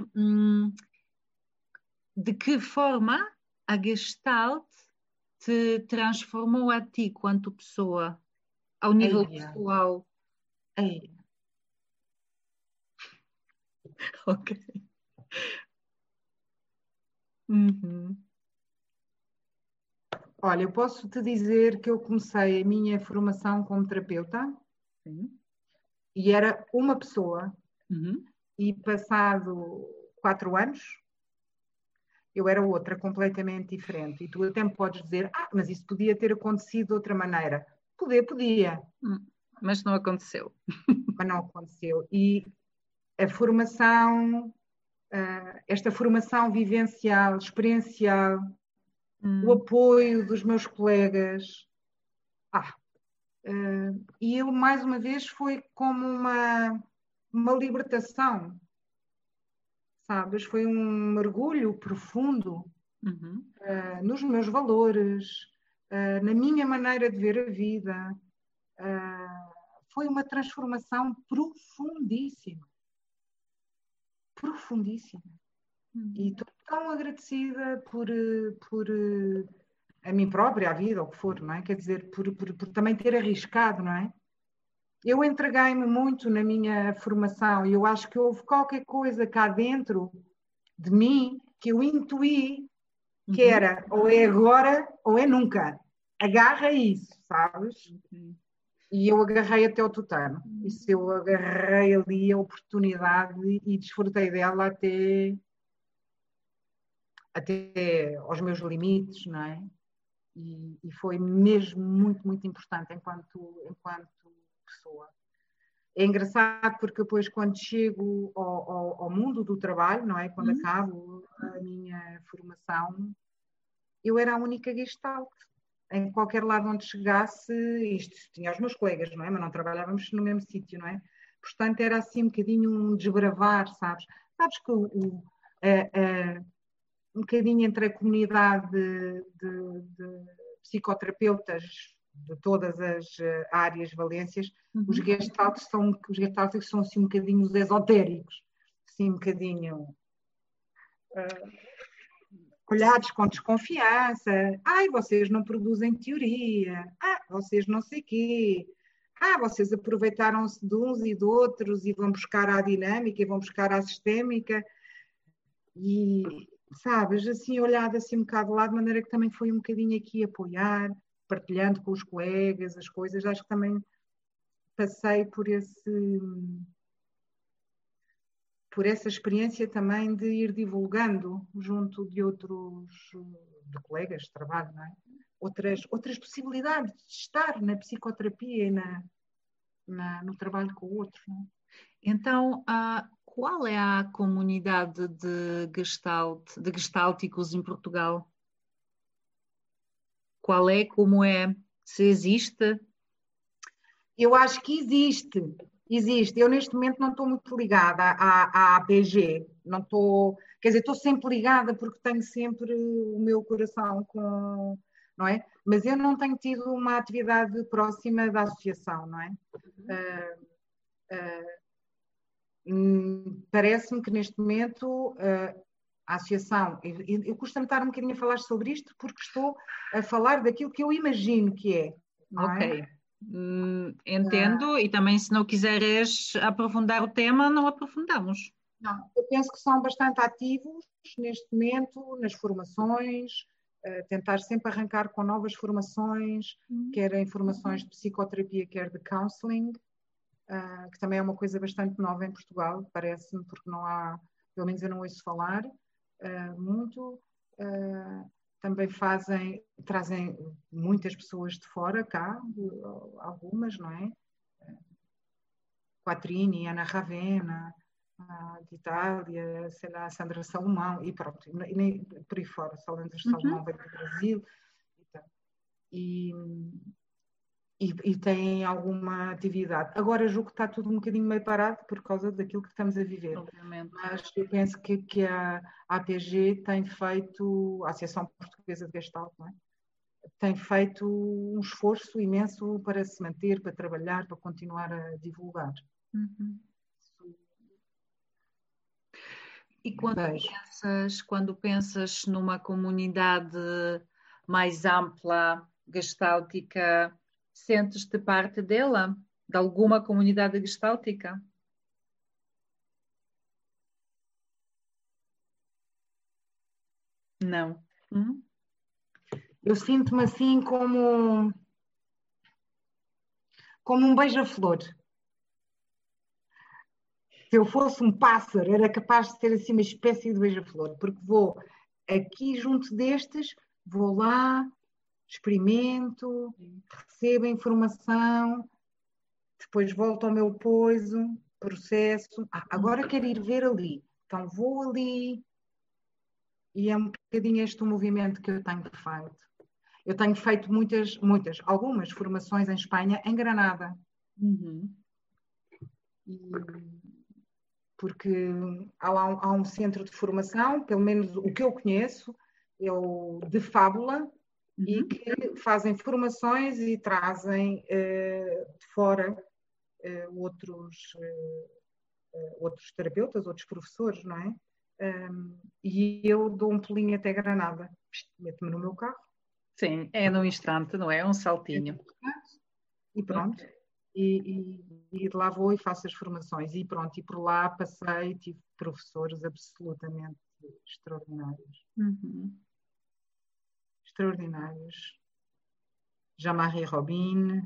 de que forma a Gestalt te transformou a ti quanto pessoa, ao nível pessoal? Ok. Uhum. Olha, eu posso te dizer que eu comecei a minha formação como terapeuta e era uma pessoa, Uhum. e passado 4 anos, eu era outra, completamente diferente. E tu até me podes dizer, mas isso podia ter acontecido de outra maneira. Podia, Mas não aconteceu. mas não aconteceu. E a formação, esta formação vivencial, experiencial, o apoio dos meus colegas, e eu, mais uma vez, foi como uma libertação, sabes? Foi um mergulho profundo Uhum. nos meus valores, na minha maneira de ver a vida. Foi uma transformação profundíssima. Profundíssima. E estou tão agradecida por a mim própria, a vida, ou o que for, não é? Quer dizer, por também ter arriscado, não é? Eu entreguei-me muito na minha formação e eu acho que houve qualquer coisa cá dentro de mim que eu intuí que era ou é agora ou é nunca. Agarra isso, sabes? E eu agarrei até o tutano. Isso eu agarrei ali a oportunidade e desfrutei dela até aos meus limites, não é? E foi mesmo muito, muito importante enquanto pessoa. É engraçado porque depois quando chego ao mundo do trabalho, não é? Quando acabo a minha formação, eu era a única gestalt. Em qualquer lado onde chegasse, isto tinha os meus colegas, não é? Mas não trabalhávamos no mesmo sítio, não é? Portanto, era assim um bocadinho um desbravar, sabes? Sabes que um bocadinho entre a comunidade de psicoterapeutas de todas as áreas, valências, os gestálticos são assim um bocadinho os esotéricos, assim um bocadinho olhados com desconfiança. Ai, vocês não produzem teoria. Vocês não sei quê. Vocês aproveitaram-se de uns e de outros e vão buscar a dinâmica e vão buscar a sistémica. E, sabes, assim, olhado assim um bocado de lado, de maneira que também foi um bocadinho aqui apoiar, partilhando com os colegas as coisas. Acho que também passei por essa experiência também de ir divulgando junto de outros de colegas de trabalho, não é? Outras possibilidades de estar na psicoterapia e no trabalho com o outro. Não é? Então, qual é a comunidade de gestálticos em Portugal? Qual é, como é, se existe? Eu acho que existe. Eu neste momento não estou muito ligada à APG, não estou, quer dizer, estou sempre ligada porque tenho sempre o meu coração com, não é? Mas eu não tenho tido uma atividade próxima da associação, não é? Parece-me que neste momento a associação, eu custa-me estar um bocadinho a falar sobre isto porque estou a falar daquilo que eu imagino que é, não é? Ok. Entendo, e também se não quiseres aprofundar o tema, não aprofundamos. Não, eu penso que são bastante ativos neste momento nas formações, tentar sempre arrancar com novas formações, quer em formações de psicoterapia, quer de counseling, que também é uma coisa bastante nova em Portugal, parece-me, porque não há, pelo menos eu não ouço falar muito. Também trazem muitas pessoas de fora cá, algumas, não é? Quattrini, Ana Ravenna, de Itália, sei lá, Sandra Salomão, e pronto, e nem por aí fora, Sandra Salomão veio do Brasil, e, e tem alguma atividade. Agora julgo que está tudo um bocadinho meio parado por causa daquilo que estamos a viver. Obviamente. Mas eu penso que a APG tem feito, a Associação Portuguesa de Gestalt, não é? Tem feito um esforço imenso para se manter, para trabalhar, para continuar a divulgar. E quando pensas numa comunidade mais ampla, gestáltica, sentes-te parte dela? De alguma comunidade gestáltica? Não. Eu sinto-me assim como um beija-flor. Se eu fosse um pássaro, era capaz de ser assim uma espécie de beija-flor, porque vou aqui junto destes, vou lá, experimento, recebo a informação, depois volto ao meu poiso, processo. Agora quero ir ver ali. Então vou ali. E é um bocadinho este o movimento que eu tenho feito. Eu tenho feito algumas formações em Espanha, em Granada. Porque há um centro de formação, pelo menos o que eu conheço, é o de Fábula, e que fazem formações e trazem de fora outros terapeutas, outros professores, não é? E eu dou um pulinho até Granada, meto-me no meu carro. Sim, é num instante, não é? Um saltinho. E pronto. E de lá vou e faço as formações. E pronto, e por lá passei, tive professores absolutamente extraordinários. Extraordinários. Jean-Marie Robin,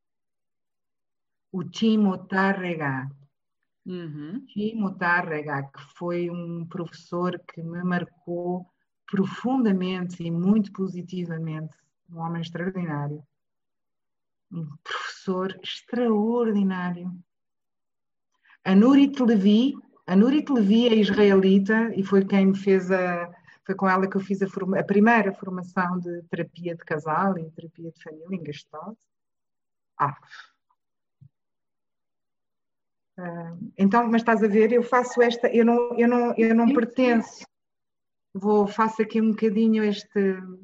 o Timo Tárrega. Timo Tárrega, que foi um professor que me marcou profundamente e muito positivamente. Um homem extraordinário. Um professor extraordinário. A Nurit Levi é israelita e foi quem me fez foi com ela que eu fiz a primeira formação de terapia de casal e terapia de família em Gestalt. Então, mas estás a ver, eu faço esta, eu não pertenço. Faço aqui um bocadinho este.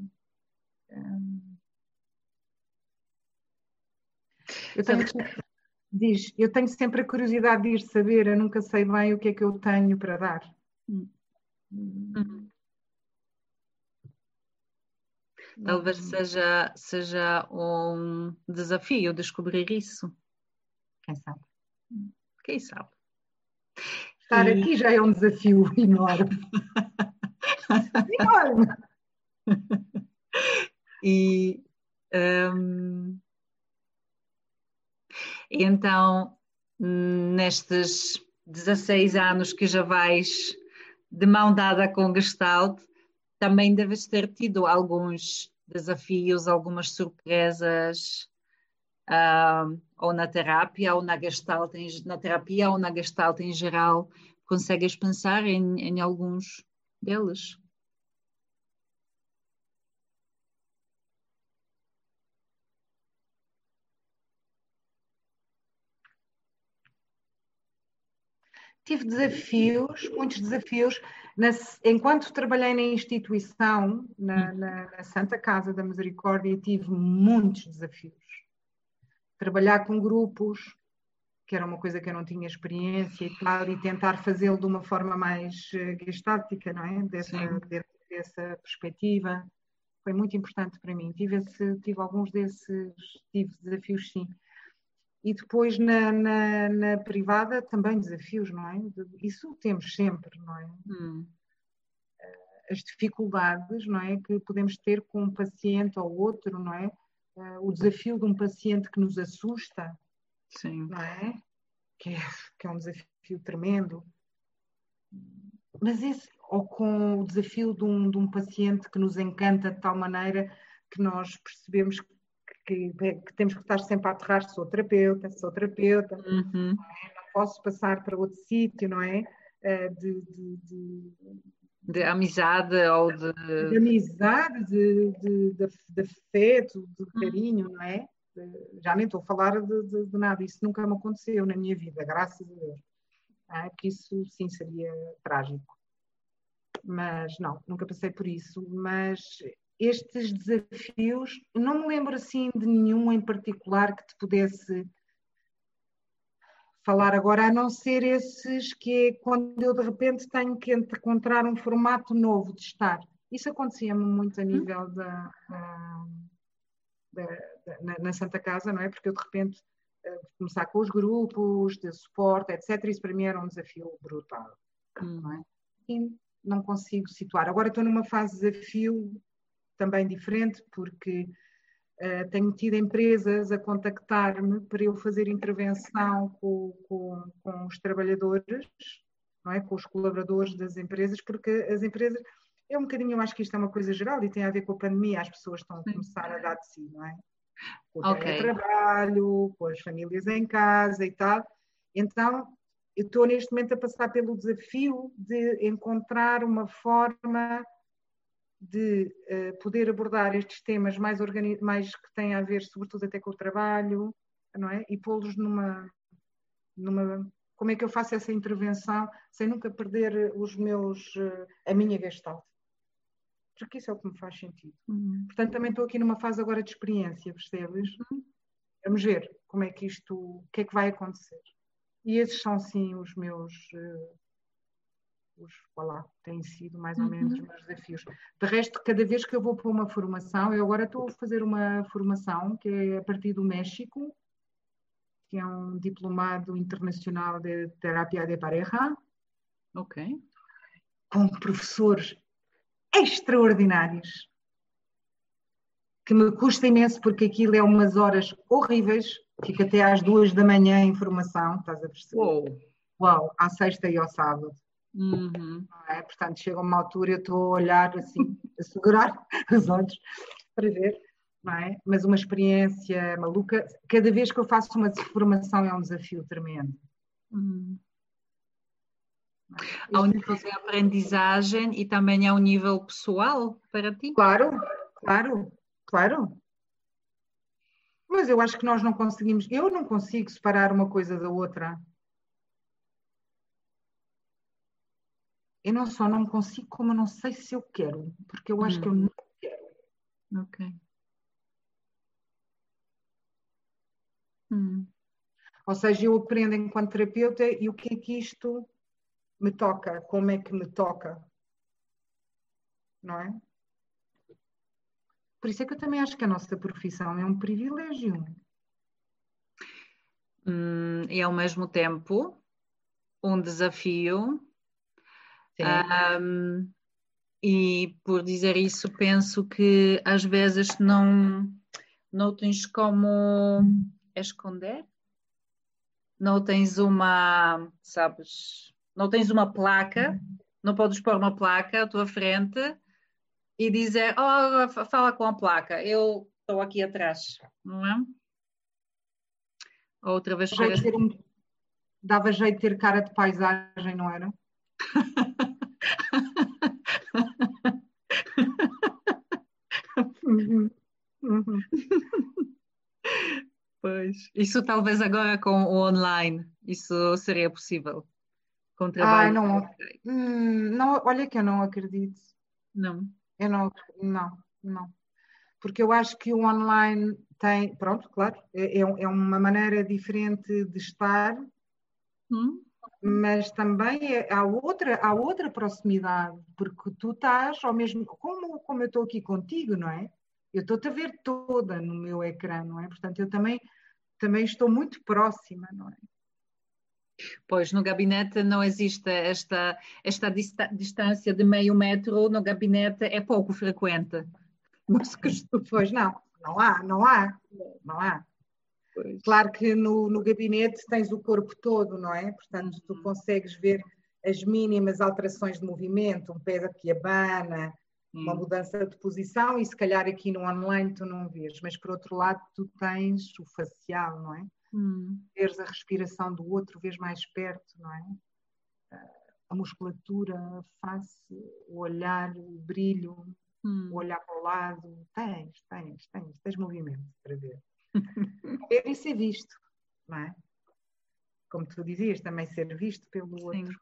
Eu tenho sempre a curiosidade de ir saber, eu nunca sei bem o que é que eu tenho para dar. Talvez seja um desafio descobrir isso. Quem sabe? Quem sabe? Estar aqui já é um desafio enorme. Enorme! E então, nestes 16 anos que já vais de mão dada com Gestalt, também deves ter tido alguns desafios, algumas surpresas, ou na terapia, ou na Gestalt, na terapia ou na Gestalt em geral. Consegues pensar em alguns deles? Tive desafios, muitos desafios. Enquanto trabalhei na instituição, na Santa Casa da Misericórdia, tive muitos desafios. Trabalhar com grupos, que era uma coisa que eu não tinha experiência e tal, e tentar fazê-lo de uma forma mais gestáltica, não é? Dessa perspectiva. Foi muito importante para mim. Tive alguns desses desafios, sim. E depois na privada também desafios, não é? Isso temos sempre, não é? As dificuldades, não é? Que podemos ter com um paciente ou outro, não é? O desafio de um paciente que nos assusta, sim, não é? Que é um desafio tremendo. Mas ou com o desafio de um paciente que nos encanta de tal maneira que nós percebemos que temos que estar sempre a aterrar, sou terapeuta, não posso passar para outro sítio, não é? De amizade ou de amizade, de afeto, de carinho, não é? Já nem estou a falar de nada, isso nunca me aconteceu na minha vida, graças a Deus. Porque isso sim seria trágico. Mas não, nunca passei por isso. Mas estes desafios, não me lembro assim de nenhum em particular que te pudesse falar agora, a não ser esses que é quando eu de repente tenho que encontrar um formato novo de estar. Isso acontecia-me muito a nível na Santa Casa, não é? Porque eu de repente começar com os grupos de suporte, etc. Isso para mim era um desafio brutal, não é? E não consigo situar. Agora estou numa fase de desafio também diferente, porque Tenho tido empresas a contactar-me para eu fazer intervenção com os trabalhadores, não é? Com os colaboradores das empresas, porque as empresas, é um bocadinho, eu acho que isto é uma coisa geral e tem a ver com a pandemia, as pessoas estão a começar a dar de si, não é? Com o teletrabalho, com as famílias em casa e tal. Então, eu estou neste momento a passar pelo desafio de encontrar uma forma de poder abordar estes temas mais que têm a ver, sobretudo até com o trabalho, não é? E pô-los numa... Como é que eu faço essa intervenção sem nunca perder a minha gestalt? Porque isso é o que me faz sentido. Portanto, também estou aqui numa fase agora de experiência, percebes? Vamos ver o que é que vai acontecer. E esses são, sim, os meus... têm sido mais ou menos os meus desafios. De resto, cada vez que eu vou para uma formação, eu agora estou a fazer uma formação que é a partir do México, que é um diplomado internacional de terapia de pareja, com professores extraordinários, que me custa imenso porque aquilo é umas horas horríveis, fica até às 2 da manhã em formação, estás a perceber? Uau, à sexta e ao sábado. É? Portanto, chega uma altura, eu estou a olhar assim, a segurar os olhos para ver, não é? Mas uma experiência maluca. Cada vez que eu faço uma formação é um desafio tremendo. Ao nível de aprendizagem e também ao nível pessoal para ti? Claro. Mas eu acho que nós não conseguimos, eu não consigo separar uma coisa da outra. Eu não só não consigo, como eu não sei se eu quero, porque eu acho que eu não quero. Ou seja, eu aprendo enquanto terapeuta e o que é que isto me toca, como é que me toca, não é? Por isso é que eu também acho que a nossa profissão é um privilégio. E ao mesmo tempo um desafio. E por dizer isso, penso que às vezes não tens como esconder, não tens não tens uma placa, não podes pôr uma placa à tua frente e dizer, fala com a placa, eu estou aqui atrás, não é? Outra vez dava jeito de ter cara de paisagem, não era? Pois, isso talvez agora com o online, isso seria possível, com trabalho. Não, olha que eu não acredito. Não. Eu não. Porque eu acho que o online tem, pronto, claro, é uma maneira diferente de estar, mas também há outra proximidade, porque tu estás ao mesmo, como eu estou aqui contigo, não é? Eu estou-te a ver toda no meu ecrã, não é? Portanto, eu também estou muito próxima, não é? Pois, no gabinete não existe esta distância de meio metro, no gabinete é pouco frequente. Pois não há. Pois. Claro que no gabinete tens o corpo todo, não é? Portanto, tu consegues ver as mínimas alterações de movimento, um pé que abana, uma mudança de posição, e se calhar aqui no online tu não vês, mas por outro lado tu tens o facial, não é? Vês a respiração do outro, vês mais perto, não é? A musculatura, a face, o olhar, o brilho, o olhar para o lado, tens movimento para ver. Ver e ser visto, não é? Como tu dizias, também ser visto pelo outro.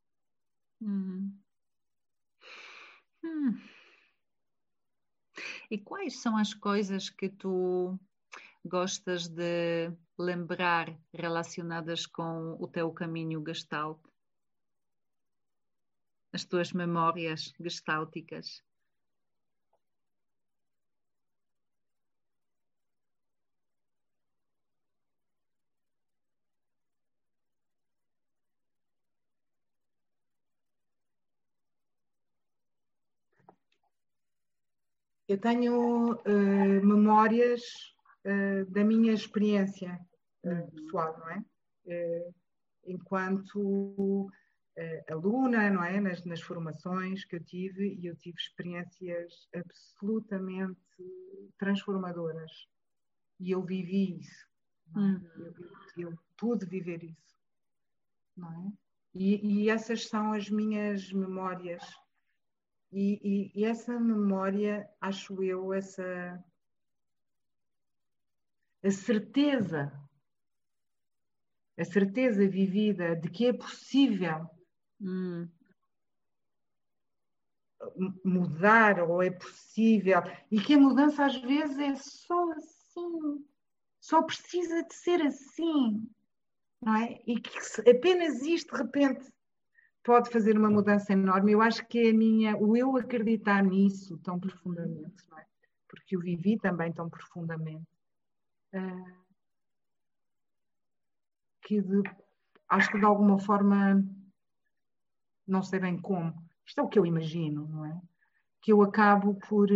E quais são as coisas que tu gostas de lembrar relacionadas com o teu caminho gestalt? As tuas memórias gestálticas? Eu tenho memórias da minha experiência pessoal, não é? Enquanto aluna, não é? Nas formações que eu tive, e eu tive experiências absolutamente transformadoras. E eu vivi isso. Não é? Eu pude viver isso. Não é? E essas são as minhas memórias. E essa memória, acho eu, a certeza vivida de que é possível mudar, ou é possível, e que a mudança às vezes é só assim, só precisa de ser assim, não é? E que apenas isto, de repente, pode fazer uma mudança enorme. Eu acho que é o eu acreditar nisso tão profundamente, não é? Porque eu vivi também tão profundamente, que acho que de alguma forma, não sei bem como, isto é o que eu imagino, não é? Que eu acabo por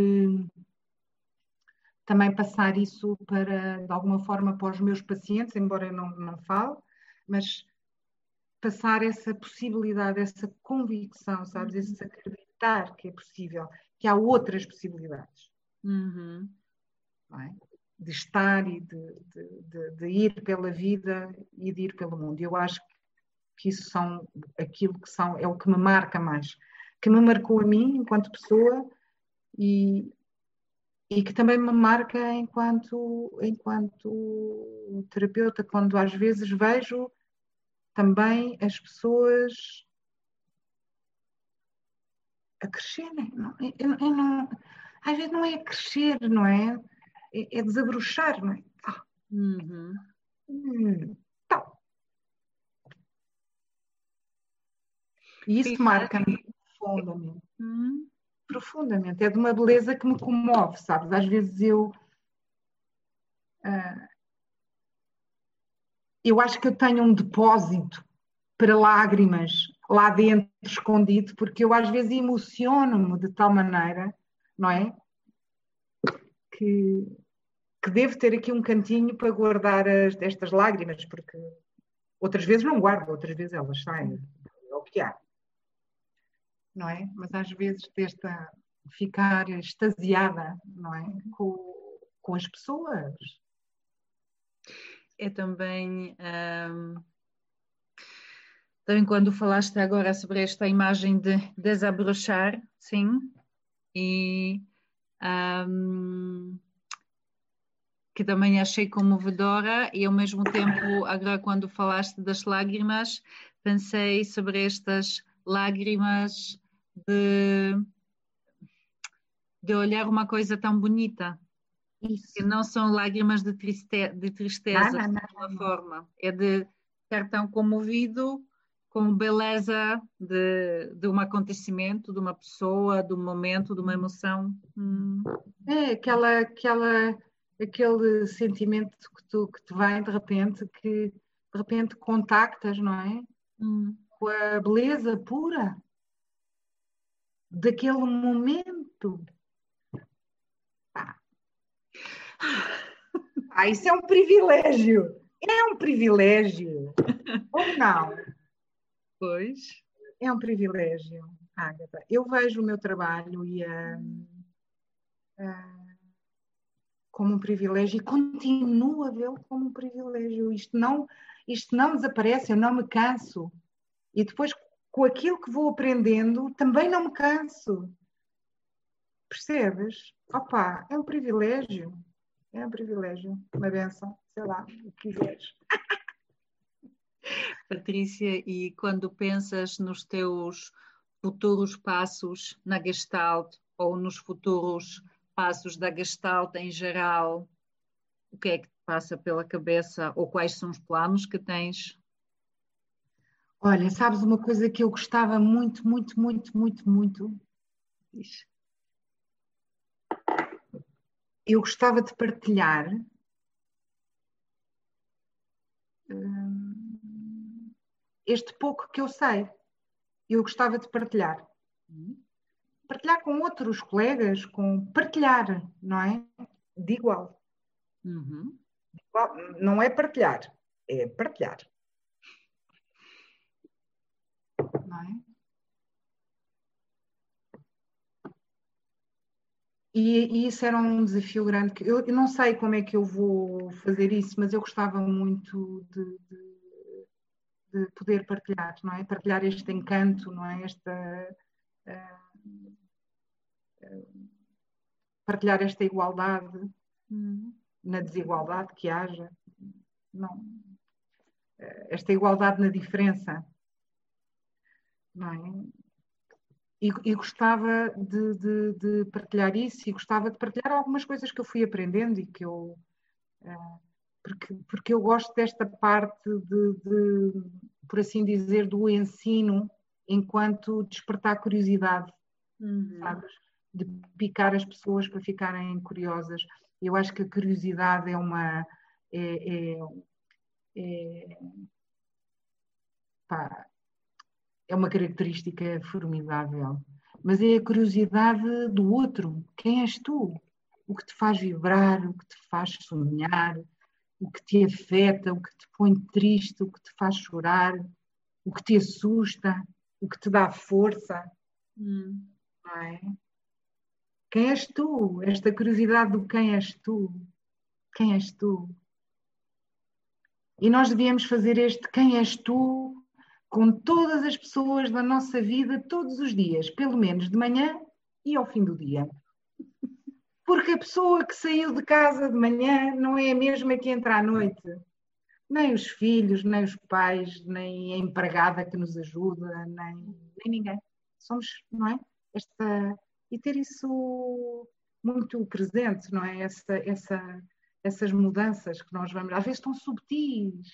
também passar isso de alguma forma, para os meus pacientes, embora eu não fale, mas passar essa possibilidade, essa convicção, sabes? Esse acreditar que é possível, que há outras possibilidades. Não é? De estar e de ir pela vida e de ir pelo mundo. Eu acho que isso é o que me marca mais, que me marcou a mim enquanto pessoa, e que também me marca enquanto terapeuta, quando às vezes vejo também as pessoas a crescerem. Às vezes não é crescer, não é? É desabrochar, não é? Tal. E isso marca-me profundamente. Profundamente. É de uma beleza que me comove, sabes? Às vezes eu acho que eu tenho um depósito para lágrimas lá dentro, escondido, porque eu às vezes emociono-me de tal maneira, não é? Que devo ter aqui um cantinho para guardar estas lágrimas, porque outras vezes não guardo, outras vezes elas saem, é o que há, não é? Mas às vezes ficar extasiada, não é? Com as pessoas. É também, também quando falaste agora sobre esta imagem de desabrochar, sim, e que também achei comovedora, e ao mesmo tempo, agora quando falaste das lágrimas, pensei sobre estas lágrimas de olhar uma coisa tão bonita. Isso. Que não são lágrimas de tristeza, de alguma forma. É de estar tão comovido com a beleza de um acontecimento, de uma pessoa, de um momento, de uma emoção. É aquele sentimento que te vem de repente contactas, não é? Com a beleza pura daquele momento. Isso é um privilégio. É um privilégio. Ou não? Pois. É um privilégio, Ágata. Eu vejo o meu trabalho como um privilégio, e continuo a vê-lo como um privilégio. Isto não desaparece, eu não me canso. E depois, com aquilo que vou aprendendo, também não me canso. Percebes? Opa, é um privilégio. É um privilégio. Uma benção. Sei lá, o que quiseres. Patrícia, e quando pensas nos teus futuros passos na Gestalt, ou nos futuros passos da Gestalt em geral, o que é que te passa pela cabeça, ou quais são os planos que tens? Olha, sabes uma coisa que eu gostava muito, muito, muito, muito, muito? Eu gostava de partilhar este pouco que eu sei. Eu gostava de partilhar. partilhar com outros colegas, com partilhar, não é? De igual. Uhum. Não é partilhar, é partilhar. Não é? E isso era um desafio grande. Eu não sei como é que eu vou fazer isso, mas eu gostava muito de poder partilhar, não é? Partilhar este encanto, não é? Partilhar esta igualdade na desigualdade que haja. Não, esta igualdade na diferença. Não é? E gostava de partilhar isso e gostava de partilhar algumas coisas que eu fui aprendendo e que eu. Porque eu gosto desta parte por assim dizer, do ensino enquanto despertar curiosidade, sabes? De picar as pessoas para ficarem curiosas. Eu acho que a curiosidade é uma. Pá, é uma característica formidável. Mas é a curiosidade do outro. Quem és tu? O que te faz vibrar, o que te faz sonhar, o que te afeta, o que te põe triste, o que te faz chorar, o que te assusta, o que te dá força. Não é? Quem és tu? Esta curiosidade do quem és tu? Quem és tu? E nós devíamos fazer este quem és tu com todas as pessoas da nossa vida todos os dias, pelo menos de manhã e ao fim do dia. Porque a pessoa que saiu de casa de manhã não é a mesma que entra à noite. Nem os filhos, nem os pais, nem a empregada que nos ajuda, nem ninguém. Somos, não é? E ter isso muito presente, não é? Essas mudanças que nós vamos, às vezes tão subtis.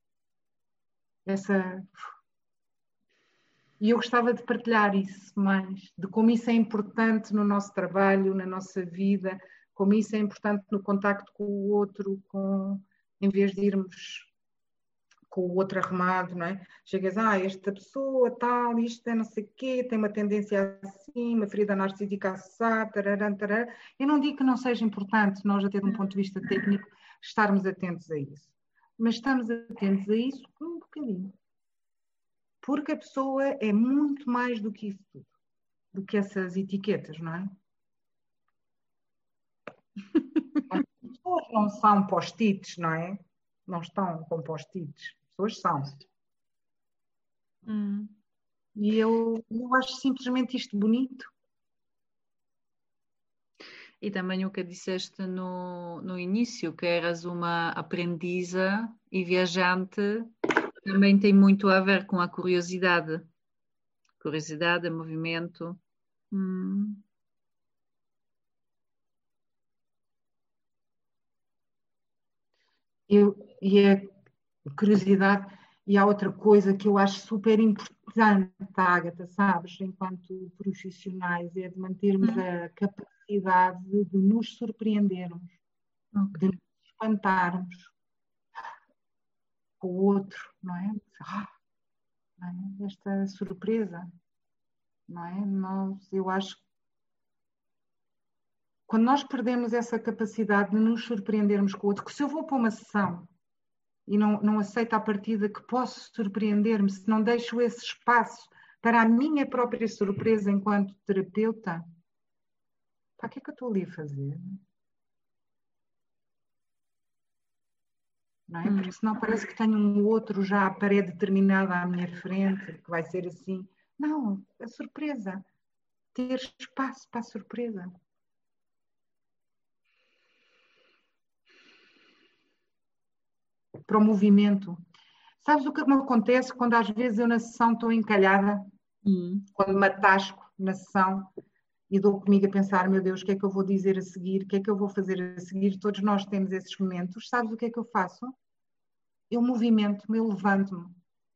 E eu gostava de partilhar isso mais, de como isso é importante no nosso trabalho, na nossa vida, como isso é importante no contacto com o outro, em vez de irmos com o outro arrumado, não é? Chegas, esta pessoa tal, isto é não sei o quê, tem uma tendência assim, uma ferida narcísica assá, tararã, tararã. Eu não digo que não seja importante nós, até de um ponto de vista técnico, estarmos atentos a isso. Mas estamos atentos a isso um bocadinho. Porque a pessoa é muito mais do que isso tudo, do que essas etiquetas, não é? As pessoas não são post-its, não é? Não estão com post-its. As pessoas são. E eu acho simplesmente isto bonito. E também o que disseste no início, que eras uma aprendiza e viajante, também tem muito a ver com a curiosidade. Curiosidade, movimento. E a curiosidade, e há outra coisa que eu acho super importante, Ágata, sabes, enquanto profissionais, é de mantermos a capacidade de nos surpreendermos, de nos espantarmos com o outro, não é? Não é? Esta surpresa, não é? Eu acho que quando nós perdemos essa capacidade de nos surpreendermos com o outro, que se eu vou para uma sessão e não aceito à partida que posso surpreender-me, se não deixo esse espaço para a minha própria surpresa enquanto terapeuta, o que é que eu estou ali a fazer? Não é? Porque senão parece que tenho um outro já pré-determinado à minha frente, que vai ser assim. Não, a surpresa. Ter espaço para a surpresa. Para o movimento. Sabes o que me acontece quando às vezes eu na sessão estou encalhada? Quando me atasco na sessão e dou comigo a pensar, meu Deus, o que é que eu vou dizer a seguir? O que é que eu vou fazer a seguir? Todos nós temos esses momentos. Sabes o que é que eu faço? Eu movimento-me, eu levanto-me.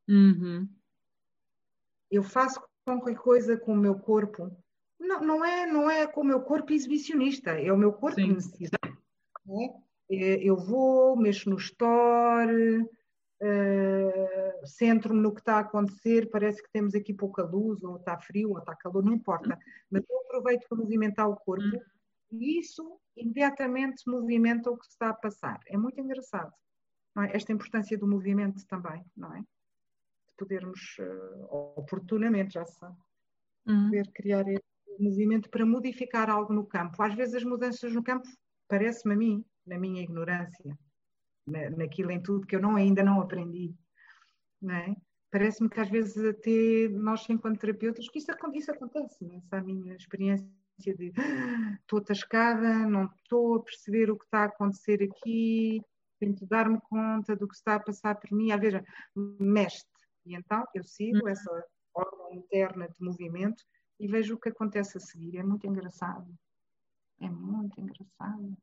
Eu faço qualquer coisa com o meu corpo. Não é com o meu corpo exibicionista, é o meu corpo necessário. Eu vou, mexo no store, centro-me no que está a acontecer, parece que temos aqui pouca luz, ou está frio, ou está calor, não importa. Mas eu aproveito para movimentar o corpo e isso imediatamente movimenta o que se está a passar. É muito engraçado, não é? Esta importância do movimento também, não é? De podermos, oportunamente, já se sabe, poder criar esse movimento para modificar algo no campo. Às vezes as mudanças no campo, parece-me a mim, na minha ignorância, naquilo em tudo que eu ainda não aprendi, não é? Parece-me que às vezes até nós, enquanto terapeutas, que isso acontece, não é? Essa é a minha experiência de estou atascada, não estou a perceber o que está a acontecer aqui, tento dar-me conta do que está a passar por mim, às vezes mexe. E então eu sigo essa ordem interna de movimento e vejo o que acontece a seguir. É muito engraçado. É muito engraçado.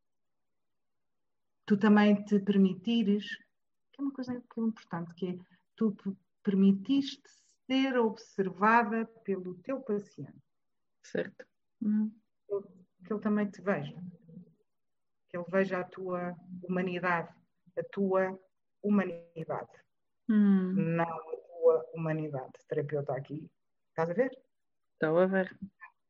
Tu também te permitires, que é uma coisa que é importante, que é tu permitiste ser observada pelo teu paciente. Certo. Que ele também te veja. Que ele veja a tua humanidade. A tua humanidade. Não a tua humanidade. Terapeuta aqui. Estás a ver? Estou a ver.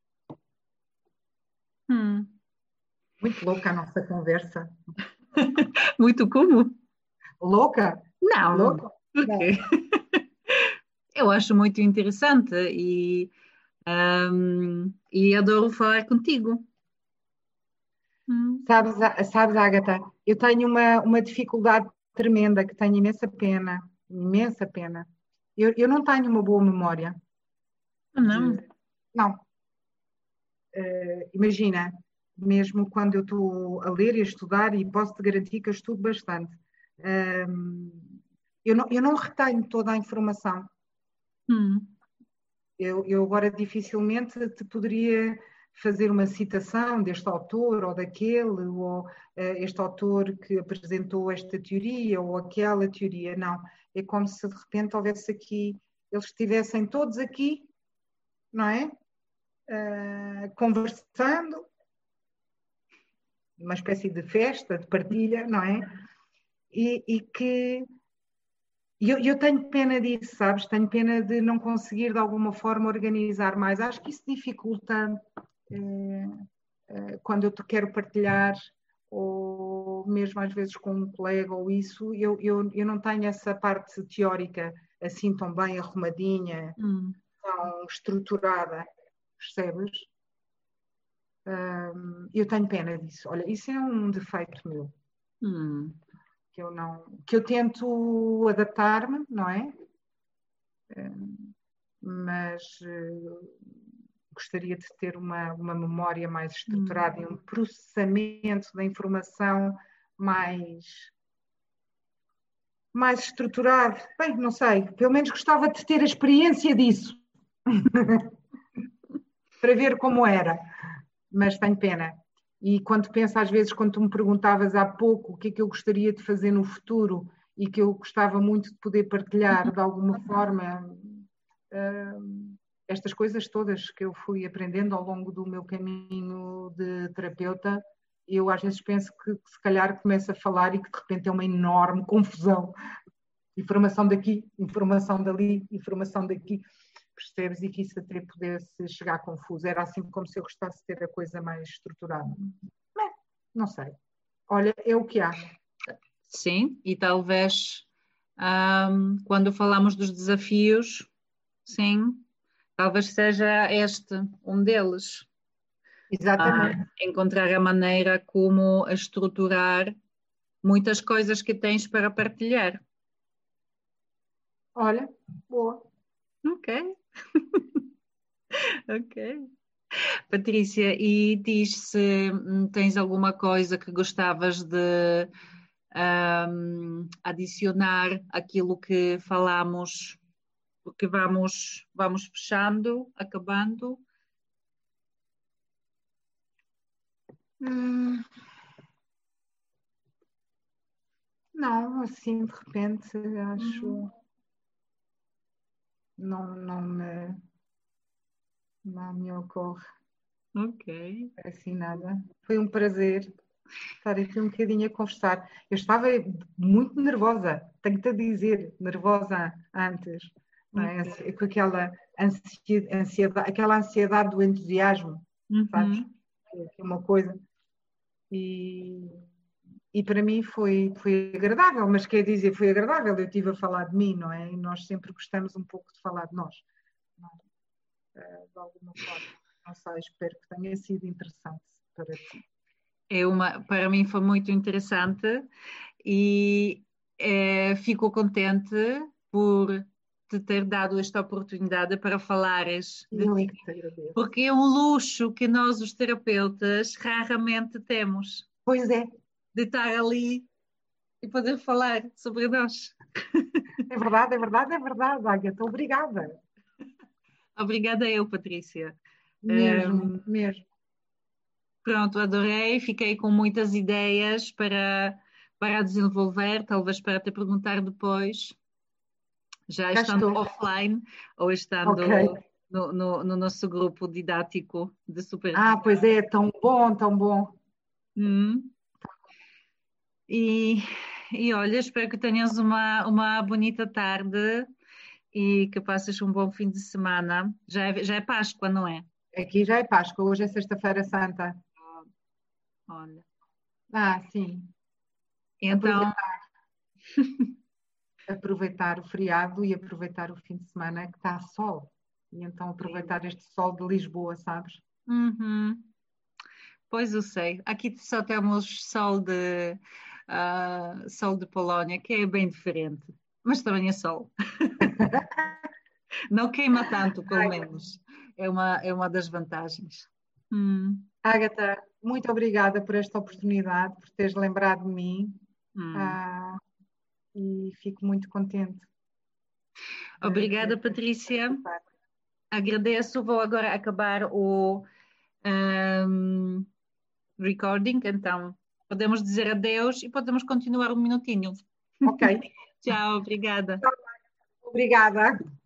Muito louca a nossa conversa. Muito como? Louca? Não, Louca? porque eu acho muito interessante e adoro falar contigo. Sabes, Ágata, eu tenho uma dificuldade tremenda, que tenho imensa pena, imensa pena. Eu não tenho uma boa memória. Não. Não. Imagina, mesmo quando eu estou a ler e a estudar, e posso-te garantir que eu estudo bastante, eu não retenho toda a informação. Eu agora dificilmente te poderia fazer uma citação deste autor ou daquele, ou este autor que apresentou esta teoria ou aquela teoria. Não, é como se de repente houvesse aqui, eles estivessem todos aqui, não é? Conversando, uma espécie de festa, de partilha, não é? E que eu tenho pena disso, sabes? Tenho pena de não conseguir de alguma forma organizar mais. Acho que isso dificulta quando eu te quero partilhar, ou mesmo às vezes com um colega ou isso, eu não tenho essa parte teórica assim tão bem arrumadinha, tão estruturada, percebes? Eu tenho pena disso. Olha, isso é um defeito meu. Que eu tento adaptar-me, não é? Mas gostaria de ter uma memória mais estruturada e um processamento da informação mais estruturado. Bem, não sei, pelo menos gostava de ter a experiência disso para ver como era, mas tenho pena. E quando penso, às vezes, quando tu me perguntavas há pouco o que é que eu gostaria de fazer no futuro e que eu gostava muito de poder partilhar de alguma forma estas coisas todas que eu fui aprendendo ao longo do meu caminho de terapeuta, eu às vezes penso que se calhar começo a falar e que de repente é uma enorme confusão. Informação daqui, informação dali, informação daqui, percebes? E que isso até pudesse chegar confuso. Era assim como se eu gostasse de ter a coisa mais estruturada. Não sei. Olha, é o que há. Sim, e talvez quando falamos dos desafios, sim, talvez seja este um deles. Exatamente. Encontrar a maneira como estruturar muitas coisas que tens para partilhar. Olha, boa. Ok. Ok. Patrícia, e diz se tens alguma coisa que gostavas de adicionar àquilo que falamos, porque vamos fechando, acabando. Não, assim de repente acho não me ocorre Ok. assim nada. Foi um prazer. Estar aqui um bocadinho a conversar. Eu estava muito nervosa, tenho-te a dizer, nervosa antes, não é? Com aquela ansiedade, aquela ansiedade do entusiasmo, sabes? É uma coisa. E para mim foi agradável, mas quer dizer, foi agradável, eu estive a falar de mim, não é? E nós sempre gostamos um pouco de falar de nós, não é? De alguma forma. Não sei, espero que tenha sido interessante para ti. Para mim foi muito interessante e fico contente por te ter dado esta oportunidade para falares de Eu é ti, que te agradeço. porque é um luxo que nós, os terapeutas, raramente temos, Pois é, de estar ali e poder falar sobre nós. é verdade, é verdade, é verdade, Agatha, obrigada. Obrigada eu, Patrícia. Mesmo, mesmo. Pronto, adorei, fiquei com muitas ideias para desenvolver, talvez para te perguntar depois, já Cá estando estou. offline ou estando Ok. no nosso grupo didático de Ah, supervisão. pois é, tão bom, tão bom. Hum. E, e olha, espero que tenhas uma bonita tarde e que passes um bom fim de semana. Já é Páscoa, não é? Aqui já é Páscoa, hoje é Sexta-feira Santa. Olha. Ah, sim. Então, Aproveitar o feriado e aproveitar o fim de semana que está sol. E então aproveitar este sol de Lisboa, sabes? uhum. Pois eu sei. Aqui só temos sol de Polónia, que é bem diferente. Mas também é sol. Não queima tanto, pelo menos. É uma das vantagens. Ágata, muito obrigada por esta oportunidade, por teres lembrado de mim. Hum. Ah, e fico muito contente de Obrigada, Patrícia. participar. Agradeço. Vou agora acabar o ahm, recording, então podemos dizer adeus e podemos continuar um minutinho. Ok, Tchau, obrigada. obrigada.